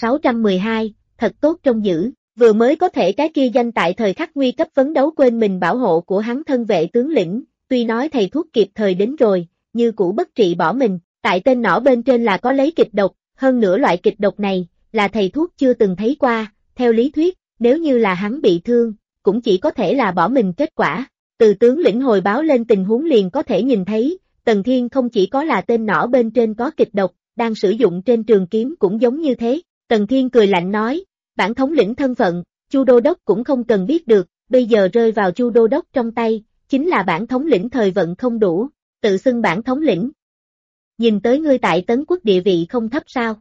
[SPEAKER 1] 3612, thật tốt trông giữ, vừa mới có thể cái kia danh tại thời khắc nguy cấp phấn đấu quên mình bảo hộ của hắn thân vệ tướng lĩnh, tuy nói thầy thuốc kịp thời đến rồi, như cũ bất trị bỏ mình, tại tên nỏ bên trên là có lấy kịch độc, hơn nữa loại kịch độc này, là thầy thuốc chưa từng thấy qua, theo lý thuyết, nếu như là hắn bị thương, cũng chỉ có thể là bỏ mình kết quả. Từ tướng lĩnh hồi báo lên tình huống liền có thể nhìn thấy, Tần Thiên không chỉ có là tên nỏ bên trên có kịch độc, đang sử dụng trên trường kiếm cũng giống như thế. Tần Thiên cười lạnh nói, bản thống lĩnh thân phận, Chu Đô Đốc cũng không cần biết được, bây giờ rơi vào Chu Đô Đốc trong tay, chính là bản thống lĩnh thời vận không đủ, tự xưng bản thống lĩnh. Nhìn tới ngươi tại Tấn Quốc địa vị không thấp sao?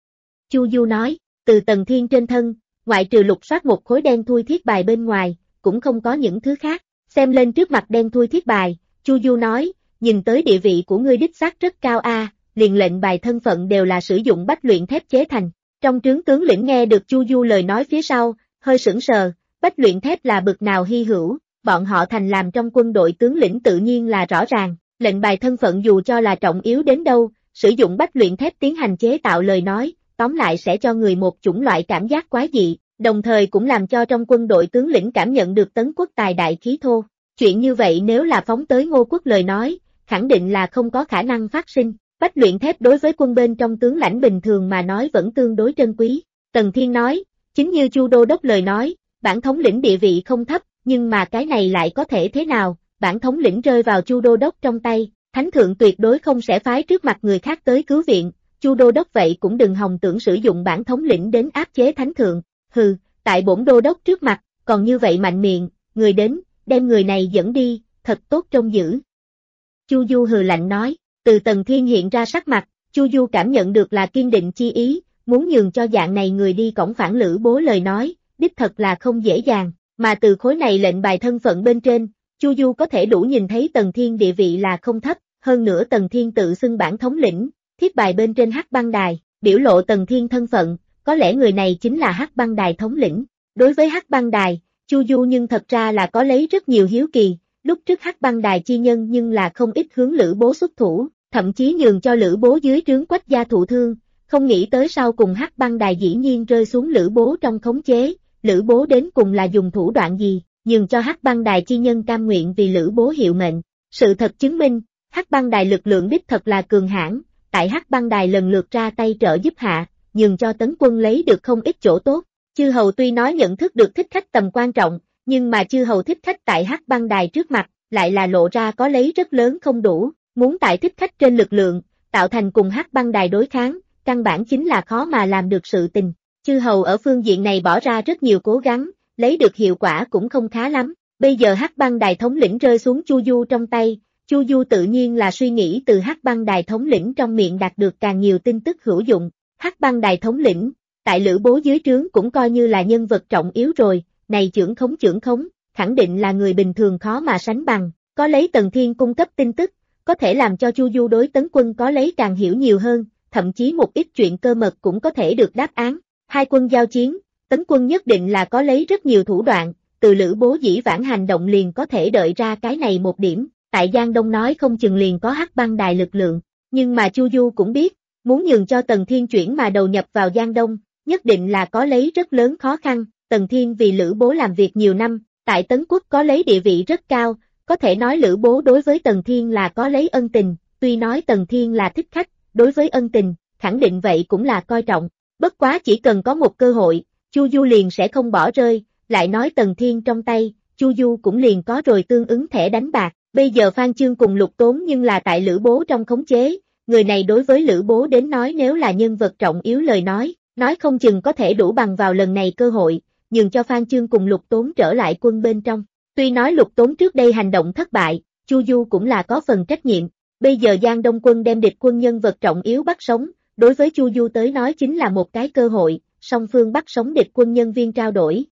[SPEAKER 1] Chu Du nói, từ Tần Thiên trên thân, ngoại trừ lục soát một khối đen thui thiết bài bên ngoài, cũng không có những thứ khác. Xem lên trước mặt đen thui thiết bài, Chu Du nói, nhìn tới địa vị của ngươi đích xác rất cao a, liền lệnh bài thân phận đều là sử dụng bách luyện thép chế thành. Trong trướng tướng lĩnh nghe được Chu Du lời nói phía sau, hơi sững sờ, bách luyện thép là bực nào hy hữu, bọn họ thành làm trong quân đội tướng lĩnh tự nhiên là rõ ràng, lệnh bài thân phận dù cho là trọng yếu đến đâu, sử dụng bách luyện thép tiến hành chế tạo lời nói, tóm lại sẽ cho người một chủng loại cảm giác quái dị, đồng thời cũng làm cho trong quân đội tướng lĩnh cảm nhận được Tấn Quốc tài đại khí thô. Chuyện như vậy nếu là phóng tới Ngô Quốc lời nói, khẳng định là không có khả năng phát sinh. Bách luyện thép đối với quân bên trong tướng lãnh bình thường mà nói vẫn tương đối trân quý. Tần Thiên nói, chính như Chu Đô Đốc lời nói, bản thống lĩnh địa vị không thấp, nhưng mà cái này lại có thể thế nào, bản thống lĩnh rơi vào Chu Đô Đốc trong tay, Thánh Thượng tuyệt đối không sẽ phái trước mặt người khác tới cứu viện, Chu Đô Đốc vậy cũng đừng hòng tưởng sử dụng bản thống lĩnh đến áp chế Thánh Thượng, hừ, tại bổn Đô Đốc trước mặt, còn như vậy mạnh miệng, người đến, đem người này dẫn đi, thật tốt trông giữ. Chu Du hừ lạnh nói. Từ Tần Thiên hiện ra sắc mặt, Chu Du cảm nhận được là kiên định chi ý, muốn nhường cho dạng này người đi cổng phản Lữ Bố lời nói, đích thật là không dễ dàng, mà từ khối này lệnh bài thân phận bên trên, Chu Du có thể đủ nhìn thấy Tần Thiên địa vị là không thấp, hơn nữa Tần Thiên tự xưng bản thống lĩnh, thiết bài bên trên Hắc Băng Đài, biểu lộ Tần Thiên thân phận, có lẽ người này chính là Hắc Băng Đài thống lĩnh. Đối với Hắc Băng Đài, Chu Du nhưng thật ra là có lấy rất nhiều hiếu kỳ, lúc trước Hắc Băng Đài chi nhân nhưng là không ít hướng Lữ Bố xuất thủ. Thậm chí nhường cho Lữ Bố dưới trướng Quách gia thụ thương, không nghĩ tới sau cùng Hắc Băng Đài dĩ nhiên rơi xuống Lữ Bố trong khống chế, Lữ Bố đến cùng là dùng thủ đoạn gì, nhường cho Hắc Băng Đài chi nhân cam nguyện vì Lữ Bố hiệu mệnh. Sự thật chứng minh, Hắc Băng Đài lực lượng đích thật là cường hãn, tại Hắc Băng Đài lần lượt ra tay trợ giúp hạ, nhường cho Tấn Quân lấy được không ít chỗ tốt. Chư hầu tuy nói nhận thức được thích khách tầm quan trọng, nhưng mà chư hầu thích khách tại Hắc Băng Đài trước mặt, lại là lộ ra có lấy rất lớn không đủ. Muốn tại thích khách trên lực lượng, tạo thành cùng Hắc Băng Đài đối kháng, căn bản chính là khó mà làm được sự tình. Chư hầu ở phương diện này bỏ ra rất nhiều cố gắng, lấy được hiệu quả cũng không khá lắm. Bây giờ Hắc Băng Đài thống lĩnh rơi xuống Chu Du trong tay, Chu Du tự nhiên là suy nghĩ từ Hắc Băng Đài thống lĩnh trong miệng đạt được càng nhiều tin tức hữu dụng. Hắc Băng Đài thống lĩnh, tại Lữ Bố dưới trướng cũng coi như là nhân vật trọng yếu rồi, này trưởng khống, khẳng định là người bình thường khó mà sánh bằng, có lấy Tần Thiên cung cấp tin tức, có thể làm cho Chu Du đối Tấn Quân có lấy càng hiểu nhiều hơn, thậm chí một ít chuyện cơ mật cũng có thể được đáp án. Hai quân giao chiến, Tấn Quân nhất định là có lấy rất nhiều thủ đoạn, từ Lữ Bố dĩ vãng hành động liền có thể đợi ra cái này một điểm, tại Giang Đông nói không chừng liền có Hắc Băng Đài lực lượng, nhưng mà Chu Du cũng biết, muốn nhường cho Tần Thiên chuyển mà đầu nhập vào Giang Đông, nhất định là có lấy rất lớn khó khăn. Tần Thiên vì Lữ Bố làm việc nhiều năm, tại Tấn Quốc có lấy địa vị rất cao, có thể nói Lữ Bố đối với Tần Thiên là có lấy ân tình, tuy nói Tần Thiên là thích khách, đối với ân tình, khẳng định vậy cũng là coi trọng, bất quá chỉ cần có một cơ hội, Chu Du liền sẽ không bỏ rơi, lại nói Tần Thiên trong tay, Chu Du cũng liền có rồi tương ứng thẻ đánh bạc, bây giờ Phan Chương cùng Lục Tốn nhưng là tại Lữ Bố trong khống chế, người này đối với Lữ Bố đến nói nếu là nhân vật trọng yếu lời nói không chừng có thể đủ bằng vào lần này cơ hội, nhường cho Phan Chương cùng Lục Tốn trở lại quân bên trong. Tuy nói Lục Tốn trước đây hành động thất bại, Chu Du cũng là có phần trách nhiệm, bây giờ Giang Đông quân đem địch quân nhân vật trọng yếu bắt sống, đối với Chu Du tới nói chính là một cái cơ hội, song phương bắt sống địch quân nhân viên trao đổi,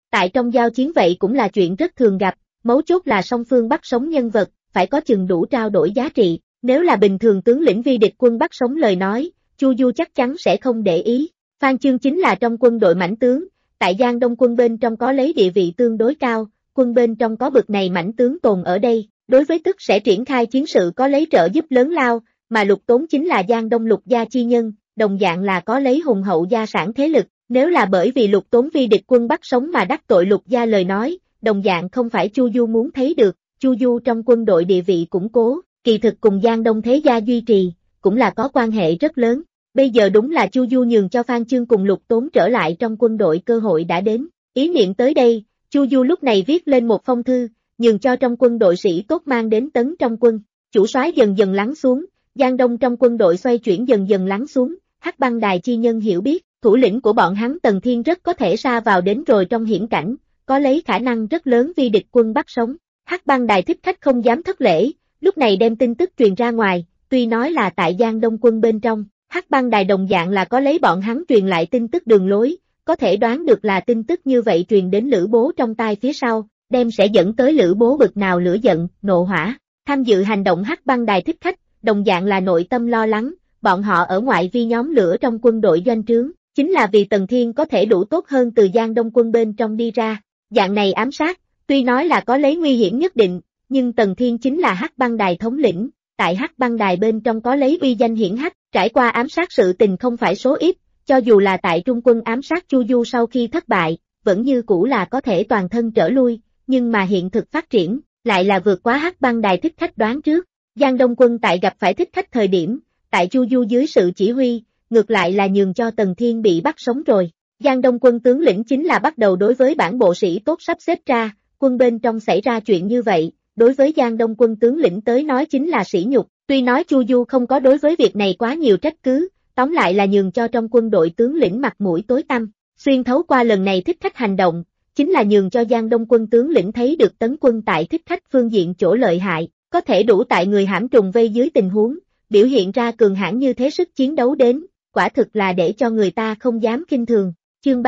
[SPEAKER 1] Tại trong giao chiến vậy cũng là chuyện rất thường gặp, mấu chốt là song phương bắt sống nhân vật, phải có chừng đủ trao đổi giá trị, nếu là bình thường tướng lĩnh vi địch quân bắt sống lời nói, Chu Du chắc chắn sẽ không để ý. Phan Chương chính là trong quân đội mãnh tướng, tại Giang Đông quân bên trong có lấy địa vị tương đối cao, quân bên trong có bực này mãnh tướng tồn ở đây, đối với tức sẽ triển khai chiến sự có lấy trợ giúp lớn lao, mà Lục Tốn chính là Giang Đông Lục gia chi nhân, đồng dạng là có lấy hùng hậu gia sản thế lực, nếu là bởi vì Lục Tốn vi địch quân bắt sống mà đắc tội Lục gia lời nói, đồng dạng không phải Chu Du muốn thấy được, Chu Du trong quân đội địa vị củng cố, kỳ thực cùng Giang Đông thế gia duy trì, cũng là có quan hệ rất lớn. Bây giờ đúng là Chu Du nhường cho Phan Chương cùng Lục Tốn trở lại trong quân đội cơ hội đã đến. Ý niệm tới đây, Chu Du lúc này viết lên một phong thư, nhường cho trong quân đội sĩ tốt mang đến tấn trong quân. Chủ soái dần dần lắng xuống, Giang Đông trong quân đội xoay chuyển dần dần lắng xuống, Hắc Băng Đài chi nhân hiểu biết, thủ lĩnh của bọn hắn Tần Thiên rất có thể sa vào đến rồi trong hiểm cảnh, có lấy khả năng rất lớn vi địch quân bắt sống. Hắc Băng Đài thích khách không dám thất lễ, lúc này đem tin tức truyền ra ngoài, tuy nói là tại Giang Đông quân bên trong. Hắc Băng Đài đồng dạng là có lấy bọn hắn truyền lại tin tức đường lối, có thể đoán được là tin tức như vậy truyền đến Lữ Bố trong tai phía sau, đem sẽ dẫn tới Lữ Bố bực nào lửa giận, nộ hỏa. Tham dự hành động Hắc Băng Đài thích khách, đồng dạng là nội tâm lo lắng, bọn họ ở ngoại vi nhóm lửa trong quân đội doanh trướng, chính là vì Tần Thiên có thể đủ tốt hơn từ Giang Đông quân bên trong đi ra. Dạng này ám sát, tuy nói là có lấy nguy hiểm nhất định, nhưng Tần Thiên chính là Hắc Băng Đài thống lĩnh. Tại Hắc Băng Đài bên trong có lấy uy danh hiển hách, trải qua ám sát sự tình không phải số ít, cho dù là tại Trung quân ám sát Chu Du sau khi thất bại, vẫn như cũ là có thể toàn thân trở lui, nhưng mà hiện thực phát triển, lại là vượt quá Hắc Băng Đài thích khách đoán trước. Giang Đông quân tại gặp phải thích khách thời điểm, tại Chu Du dưới sự chỉ huy, ngược lại là nhường cho Tần Thiên bị bắt sống rồi. Giang Đông quân tướng lĩnh chính là bắt đầu đối với bản bộ sĩ tốt sắp xếp ra, quân bên trong xảy ra chuyện như vậy. Đối với Giang Đông quân tướng lĩnh tới nói chính là sỉ nhục, tuy nói Chu Du không có đối với việc này quá nhiều trách cứ, tóm lại là nhường cho trong quân đội tướng lĩnh mặt mũi tối tăm, xuyên thấu qua lần này thích khách hành động, chính là nhường cho Giang Đông quân tướng lĩnh thấy được tấn quân tại thích khách phương diện chỗ lợi hại, có thể đủ tại người hãm trùng vây dưới tình huống, biểu hiện ra cường hãn như thế sức chiến đấu đến, quả thực là để cho người ta không dám khinh thường. Chương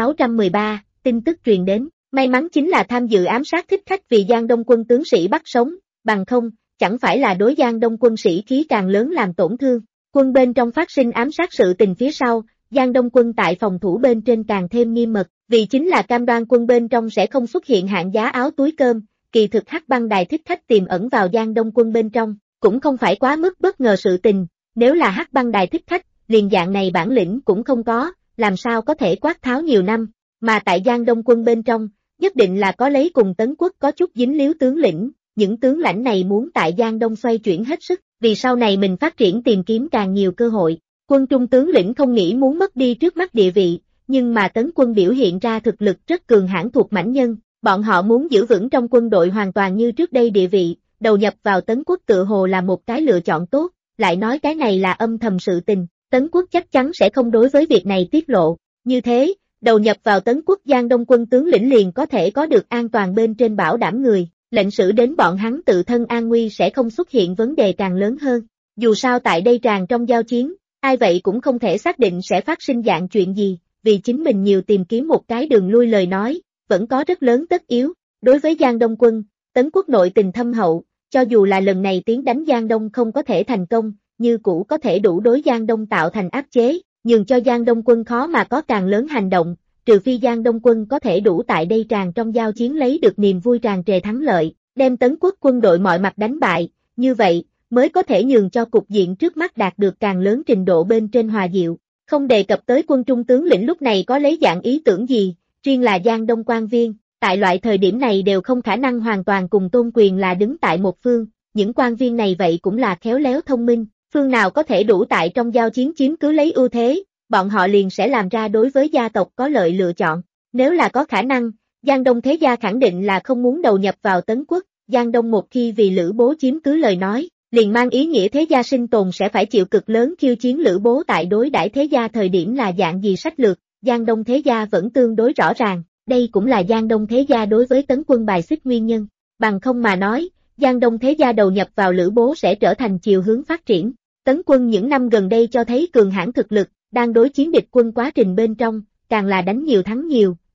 [SPEAKER 1] 3613, tin tức truyền đến. May mắn chính là tham dự ám sát thích khách vì Giang Đông quân tướng sĩ bắt sống, bằng không, chẳng phải là đối Giang Đông quân sĩ khí càng lớn làm tổn thương. Quân bên trong phát sinh ám sát sự tình phía sau, Giang Đông quân tại phòng thủ bên trên càng thêm nghiêm mật, vì chính là cam đoan quân bên trong sẽ không xuất hiện hạng giá áo túi cơm, kỳ thực Hắc Băng Đài thích khách tiềm ẩn vào Giang Đông quân bên trong, cũng không phải quá mức bất ngờ sự tình, nếu là Hắc Băng Đài thích khách, liền dạng này bản lĩnh cũng không có, làm sao có thể quát tháo nhiều năm, mà tại Giang Đông quân bên trong, nhất định là có lấy cùng Tấn Quốc có chút dính líu tướng lĩnh, những tướng lãnh này muốn tại Giang Đông xoay chuyển hết sức, vì sau này mình phát triển tìm kiếm càng nhiều cơ hội. Quân trung tướng lĩnh không nghĩ muốn mất đi trước mắt địa vị, nhưng mà Tấn quân biểu hiện ra thực lực rất cường hãn thuộc mãnh nhân, bọn họ muốn giữ vững trong quân đội hoàn toàn như trước đây địa vị, đầu nhập vào Tấn Quốc tựa hồ là một cái lựa chọn tốt, lại nói cái này là âm thầm sự tình, Tấn Quốc chắc chắn sẽ không đối với việc này tiết lộ, như thế, đầu nhập vào Tấn Quốc Giang Đông quân tướng lĩnh liền có thể có được an toàn bên trên bảo đảm người, lệnh sử đến bọn hắn tự thân an nguy sẽ không xuất hiện vấn đề càng lớn hơn. Dù sao tại đây tràn trong giao chiến, ai vậy cũng không thể xác định sẽ phát sinh dạng chuyện gì, vì chính mình nhiều tìm kiếm một cái đường lui lời nói, vẫn có rất lớn tất yếu. Đối với Giang Đông quân, Tấn Quốc nội tình thâm hậu, cho dù là lần này tiến đánh Giang Đông không có thể thành công, như cũ có thể đủ đối Giang Đông tạo thành áp chế, nhường cho Giang Đông quân khó mà có càng lớn hành động, trừ phi Giang Đông quân có thể đủ tại đây tràn trong giao chiến lấy được niềm vui tràn trề thắng lợi, đem Tấn Quốc quân đội mọi mặt đánh bại, như vậy, mới có thể nhường cho cục diện trước mắt đạt được càng lớn trình độ bên trên hòa diệu. Không đề cập tới quân trung tướng lĩnh lúc này có lấy dạng ý tưởng gì, riêng là Giang Đông quan viên, tại loại thời điểm này đều không khả năng hoàn toàn cùng Tôn Quyền là đứng tại một phương, những quan viên này vậy cũng là khéo léo thông minh, phương nào có thể đủ tại trong giao chiến chiếm cứ lấy ưu thế, bọn họ liền sẽ làm ra đối với gia tộc có lợi lựa chọn. Nếu là có khả năng, Giang Đông thế gia khẳng định là không muốn đầu nhập vào Tấn Quốc, Giang Đông một khi vì Lữ Bố chiếm cứ lời nói, liền mang ý nghĩa thế gia sinh tồn sẽ phải chịu cực lớn khiêu chiến Lữ Bố tại đối đãi thế gia thời điểm là dạng gì sách lược, Giang Đông thế gia vẫn tương đối rõ ràng, đây cũng là Giang Đông thế gia đối với Tấn quân bài xích nguyên nhân, bằng không mà nói, Giang Đông thế gia đầu nhập vào Lữ Bố sẽ trở thành chiều hướng phát triển. Tấn quân những năm gần đây cho thấy cường hãn thực lực, đang đối chiến địch quân quá trình bên trong, càng là đánh nhiều thắng nhiều,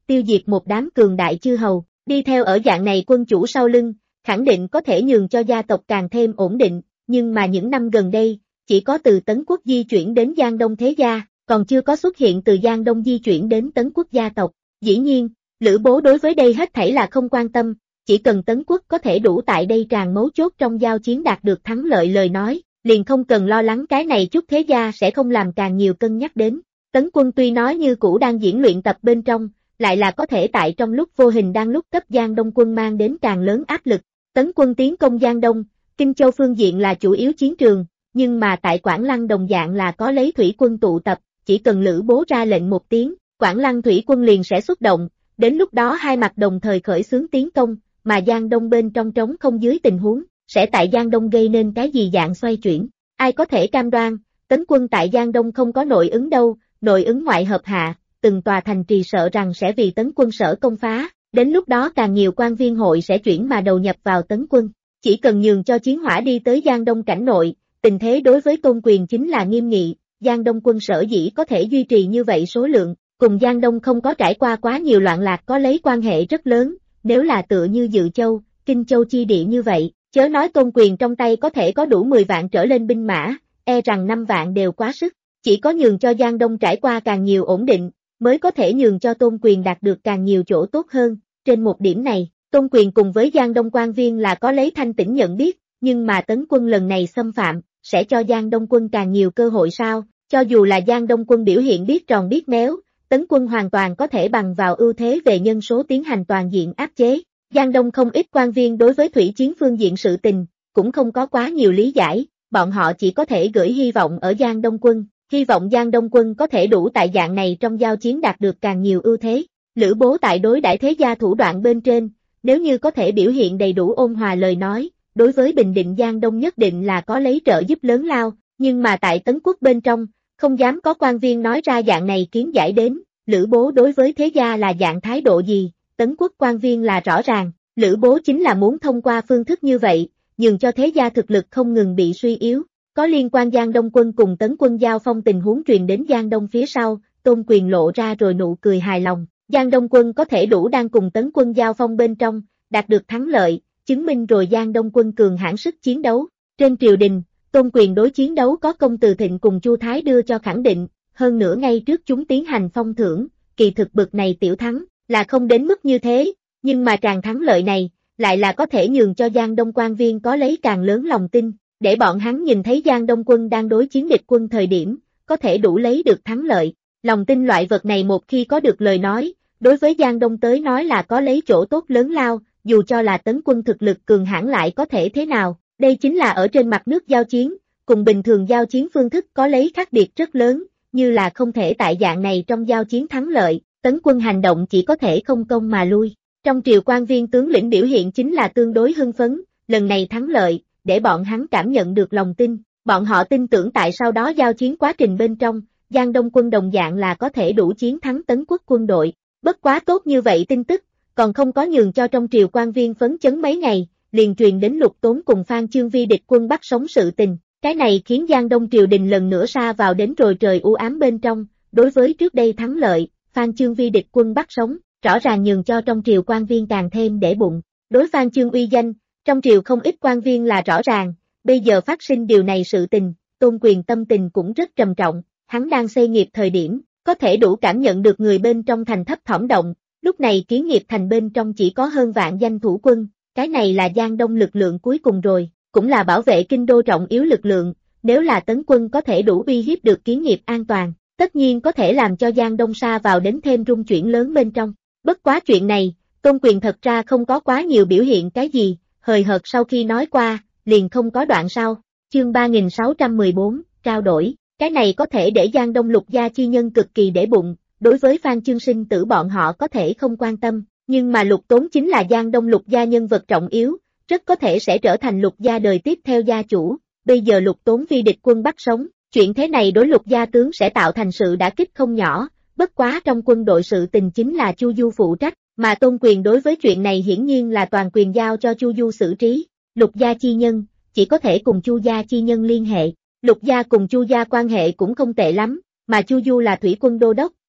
[SPEAKER 1] tiêu diệt một đám cường đại chư hầu, đi theo ở dạng này quân chủ sau lưng, khẳng định có thể nhường cho gia tộc càng thêm ổn định, nhưng mà những năm gần đây, chỉ có từ Tấn Quốc di chuyển đến Giang Đông thế gia, còn chưa có xuất hiện từ Giang Đông di chuyển đến Tấn Quốc gia tộc. Dĩ nhiên, Lữ Bố đối với đây hết thảy là không quan tâm, chỉ cần Tấn Quốc có thể đủ tại đây tràn mấu chốt trong giao chiến đạt được thắng lợi lời nói, liền không cần lo lắng cái này chút thế gia sẽ không làm càng nhiều cân nhắc đến. Tấn Quân tuy nói như cũ đang diễn luyện tập bên trong, lại là có thể tại trong lúc vô hình đang lúc cấp Giang Đông quân mang đến càng lớn áp lực. Tấn Quân tiến công Giang Đông, Kinh Châu phương diện là chủ yếu chiến trường, nhưng mà tại Quảng Lăng đồng dạng là có lấy thủy quân tụ tập, chỉ cần Lữ Bố ra lệnh một tiếng, Quảng Lăng thủy quân liền sẽ xuất động, đến lúc đó hai mặt đồng thời khởi xướng tiến công, mà Giang Đông bên trong trống không dưới tình huống, sẽ tại Giang Đông gây nên cái gì dạng xoay chuyển. Ai có thể cam đoan, Tấn Quân tại Giang Đông không có nội ứng đâu, nội ứng ngoại hợp hạ, từng tòa thành trì sợ rằng sẽ vì Tấn Quân sở công phá, đến lúc đó càng nhiều quan viên hội sẽ chuyển mà đầu nhập vào Tấn Quân. Chỉ cần nhường cho chiến hỏa đi tới Giang Đông cảnh nội, tình thế đối với Tôn Quyền chính là nghiêm nghị, Giang Đông quân sở dĩ có thể duy trì như vậy số lượng, cùng Giang Đông không có trải qua quá nhiều loạn lạc có lấy quan hệ rất lớn, nếu là tựa như Dự Châu, Kinh Châu chi địa như vậy, chớ nói Tôn Quyền trong tay có thể có đủ 10 vạn trở lên binh mã, e rằng 5 vạn đều quá sức, chỉ có nhường cho Giang Đông trải qua càng nhiều ổn định, mới có thể nhường cho Tôn Quyền đạt được càng nhiều chỗ tốt hơn, trên một điểm này, Tôn Quyền cùng với Giang Đông quan viên là có lấy thanh tĩnh nhận biết, nhưng mà Tấn Quân lần này xâm phạm, sẽ cho Giang Đông quân càng nhiều cơ hội sao, cho dù là Giang Đông quân biểu hiện biết tròn biết méo, Tấn Quân hoàn toàn có thể bằng vào ưu thế về nhân số tiến hành toàn diện áp chế. Giang Đông không ít quan viên đối với thủy chiến phương diện sự tình, cũng không có quá nhiều lý giải, bọn họ chỉ có thể gửi hy vọng ở Giang Đông quân, hy vọng Giang Đông quân có thể đủ tại dạng này trong giao chiến đạt được càng nhiều ưu thế. Lữ Bố tại đối đãi thế gia thủ đoạn bên trên, nếu như có thể biểu hiện đầy đủ ôn hòa lời nói, đối với bình định Giang Đông nhất định là có lấy trợ giúp lớn lao, nhưng mà tại Tấn Quốc bên trong, không dám có quan viên nói ra dạng này kiến giải đến, Lữ Bố đối với thế gia là dạng thái độ gì, Tấn Quốc quan viên là rõ ràng, Lữ Bố chính là muốn thông qua phương thức như vậy, nhường cho thế gia thực lực không ngừng bị suy yếu. Có liên quan Giang Đông quân cùng Tấn Quân giao phong tình huống truyền đến Giang Đông phía sau, Tôn Quyền lộ ra rồi nụ cười hài lòng, Giang Đông quân có thể đủ đang cùng Tấn Quân giao phong bên trong, đạt được thắng lợi, chứng minh rồi Giang Đông quân cường hãn sức chiến đấu. Trên triều đình, Tôn Quyền đối chiến đấu có công Từ Thịnh cùng Chu Thái đưa cho khẳng định, hơn nữa ngay trước chúng tiến hành phong thưởng, kỳ thực bực này tiểu thắng, là không đến mức như thế, nhưng mà tràn thắng lợi này, lại là có thể nhường cho Giang Đông quan viên có lấy càng lớn lòng tin, để bọn hắn nhìn thấy Giang Đông quân đang đối chiến địch quân thời điểm, có thể đủ lấy được thắng lợi. Lòng tin loại vật này một khi có được lời nói, đối với Giang Đông tới nói là có lấy chỗ tốt lớn lao, dù cho là Tấn Quân thực lực cường hãn lại có thể thế nào, đây chính là ở trên mặt nước giao chiến, cùng bình thường giao chiến phương thức có lấy khác biệt rất lớn, như là không thể tại dạng này trong giao chiến thắng lợi, Tấn Quân hành động chỉ có thể không công mà lui. Trong triều quan viên tướng lĩnh biểu hiện chính là tương đối hưng phấn, lần này thắng lợi, để bọn hắn cảm nhận được lòng tin, bọn họ tin tưởng tại sau đó giao chiến quá trình bên trong, Giang Đông quân đồng dạng là có thể đủ chiến thắng Tấn Quốc quân đội. Bất quá tốt như vậy tin tức, còn không có nhường cho trong triều quan viên phấn chấn mấy ngày, liền truyền đến Lục Tốn cùng Phan Chương Vi địch quân bắt sống sự tình. Cái này khiến Giang Đông triều đình lần nữa sa vào đến rồi trời u ám bên trong, đối với trước đây thắng lợi, Phan Chương Vi địch quân bắt sống, rõ ràng nhường cho trong triều quan viên càng thêm để bụng. Đối Phan Chương uy danh, trong triều không ít quan viên là rõ ràng, bây giờ phát sinh điều này sự tình, Tôn Quyền tâm tình cũng rất trầm trọng, hắn đang xây nghiệp thời điểm, có thể đủ cảm nhận được người bên trong thành thấp thỏm động, lúc này Kiến Nghiệp thành bên trong chỉ có hơn vạn danh thủ quân, cái này là Giang Đông lực lượng cuối cùng rồi, cũng là bảo vệ kinh đô trọng yếu lực lượng, nếu là Tấn Quân có thể đủ uy hiếp được Kiến Nghiệp an toàn, tất nhiên có thể làm cho Giang Đông sa vào đến thêm rung chuyển lớn bên trong. Bất quá chuyện này, Tôn Quyền thật ra không có quá nhiều biểu hiện cái gì, hời hợt sau khi nói qua, liền không có đoạn sau. Chương 3614, trao đổi, cái này có thể để Giang Đông lục gia chi nhân cực kỳ để bụng, đối với Phan Chương sinh tử bọn họ có thể không quan tâm, nhưng mà Lục Tốn chính là Giang Đông lục gia nhân vật trọng yếu, rất có thể sẽ trở thành lục gia đời tiếp theo gia chủ, bây giờ Lục Tốn vi địch quân bắt sống, chuyện thế này đối lục gia tướng sẽ tạo thành sự đả kích không nhỏ, bất quá trong quân đội sự tình chính là Chu Du phụ trách, mà Tôn Quyền đối với chuyện này hiển nhiên là toàn quyền giao cho Chu Du xử trí, lục gia chi nhân, chỉ có thể cùng Chu gia chi nhân liên hệ, lục gia cùng Chu gia quan hệ cũng không tệ lắm, mà Chu Du là thủy quân đô đốc,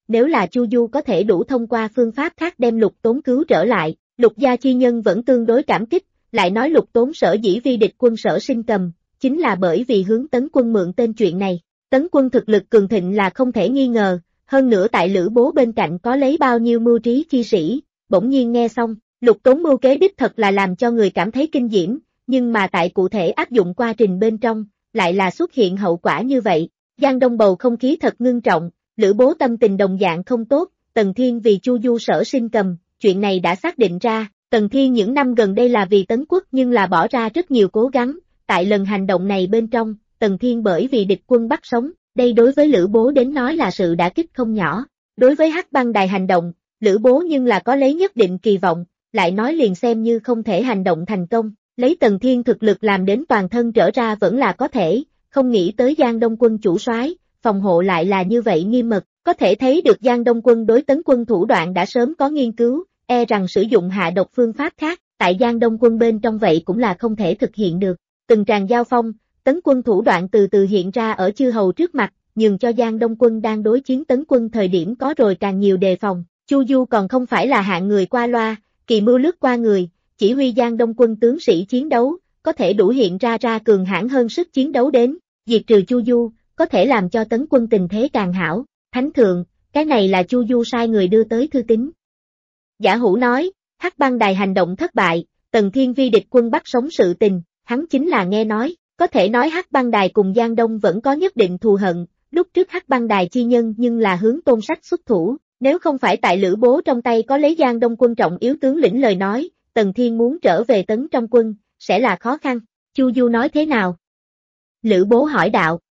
[SPEAKER 1] nếu là Chu Du có thể đủ thông qua phương pháp khác đem Lục Tốn cứu trở lại, Lục gia chi nhân vẫn tương đối cảm kích, lại nói Lục Tốn sở dĩ vi địch quân Sở Sinh cầm, chính là bởi vì hướng Tấn Quân mượn tên chuyện này. Tấn Quân thực lực cường thịnh là không thể nghi ngờ, hơn nữa tại Lữ Bố bên cạnh có lấy bao nhiêu mưu trí chi sĩ, bỗng nhiên nghe xong, Lục Tốn mưu kế đích thật là làm cho người cảm thấy kinh diễm, nhưng mà tại cụ thể áp dụng quá trình bên trong, lại là xuất hiện hậu quả như vậy. Giang Đông bầu không khí thật ngưng trọng, Lữ Bố tâm tình đồng dạng không tốt, Tần Thiên vì Chu Du Sở Sinh cầm, chuyện này đã xác định ra, Tần Thiên những năm gần đây là vì Tấn Quốc nhưng là bỏ ra rất nhiều cố gắng, tại lần hành động này bên trong, Tần Thiên bởi vì địch quân bắt sống, đây đối với Lữ Bố đến nói là sự đả kích không nhỏ. Đối với Hắc Băng Đài hành động, Lữ Bố nhưng là có lấy nhất định kỳ vọng, lại nói liền xem như không thể hành động thành công, lấy Tần Thiên thực lực làm đến toàn thân trở ra vẫn là có thể, không nghĩ tới Giang Đông quân chủ soái, phòng hộ lại là như vậy nghiêm mật, có thể thấy được Giang Đông quân đối Tấn quân thủ đoạn đã sớm có nghiên cứu, e rằng sử dụng hạ độc phương pháp khác, tại Giang Đông quân bên trong vậy cũng là không thể thực hiện được. Từng tràng giao phong, Tấn quân thủ đoạn từ từ hiện ra ở chư hầu trước mặt, nhường cho Giang Đông quân đang đối chiến Tấn quân thời điểm có rồi càng nhiều đề phòng. Chu Du còn không phải là hạng người qua loa, kỳ mưu lướt qua người, chỉ huy Giang Đông quân tướng sĩ chiến đấu, có thể đủ hiện ra cường hãn hơn sức chiến đấu đến, diệt trừ Chu Du, có thể làm cho Tấn quân tình thế càng hảo. Thánh thượng, cái này là Chu Du sai người đưa tới thư tín. Giả Hữu nói, Hắc Băng Đài hành động thất bại, Tần Thiên vi địch quân bắt sống sự tình, hắn chính là nghe nói, có thể nói Hắc Băng Đài cùng Giang Đông vẫn có nhất định thù hận, lúc trước Hắc Băng Đài chi nhân nhưng là hướng Tôn Sách xuất thủ, nếu không phải tại Lữ Bố trong tay có lấy Giang Đông quân trọng yếu tướng lĩnh lời nói, Tần Thiên muốn trở về tấn trong quân, sẽ là khó khăn. Chu Du nói thế nào? Lữ Bố hỏi đạo.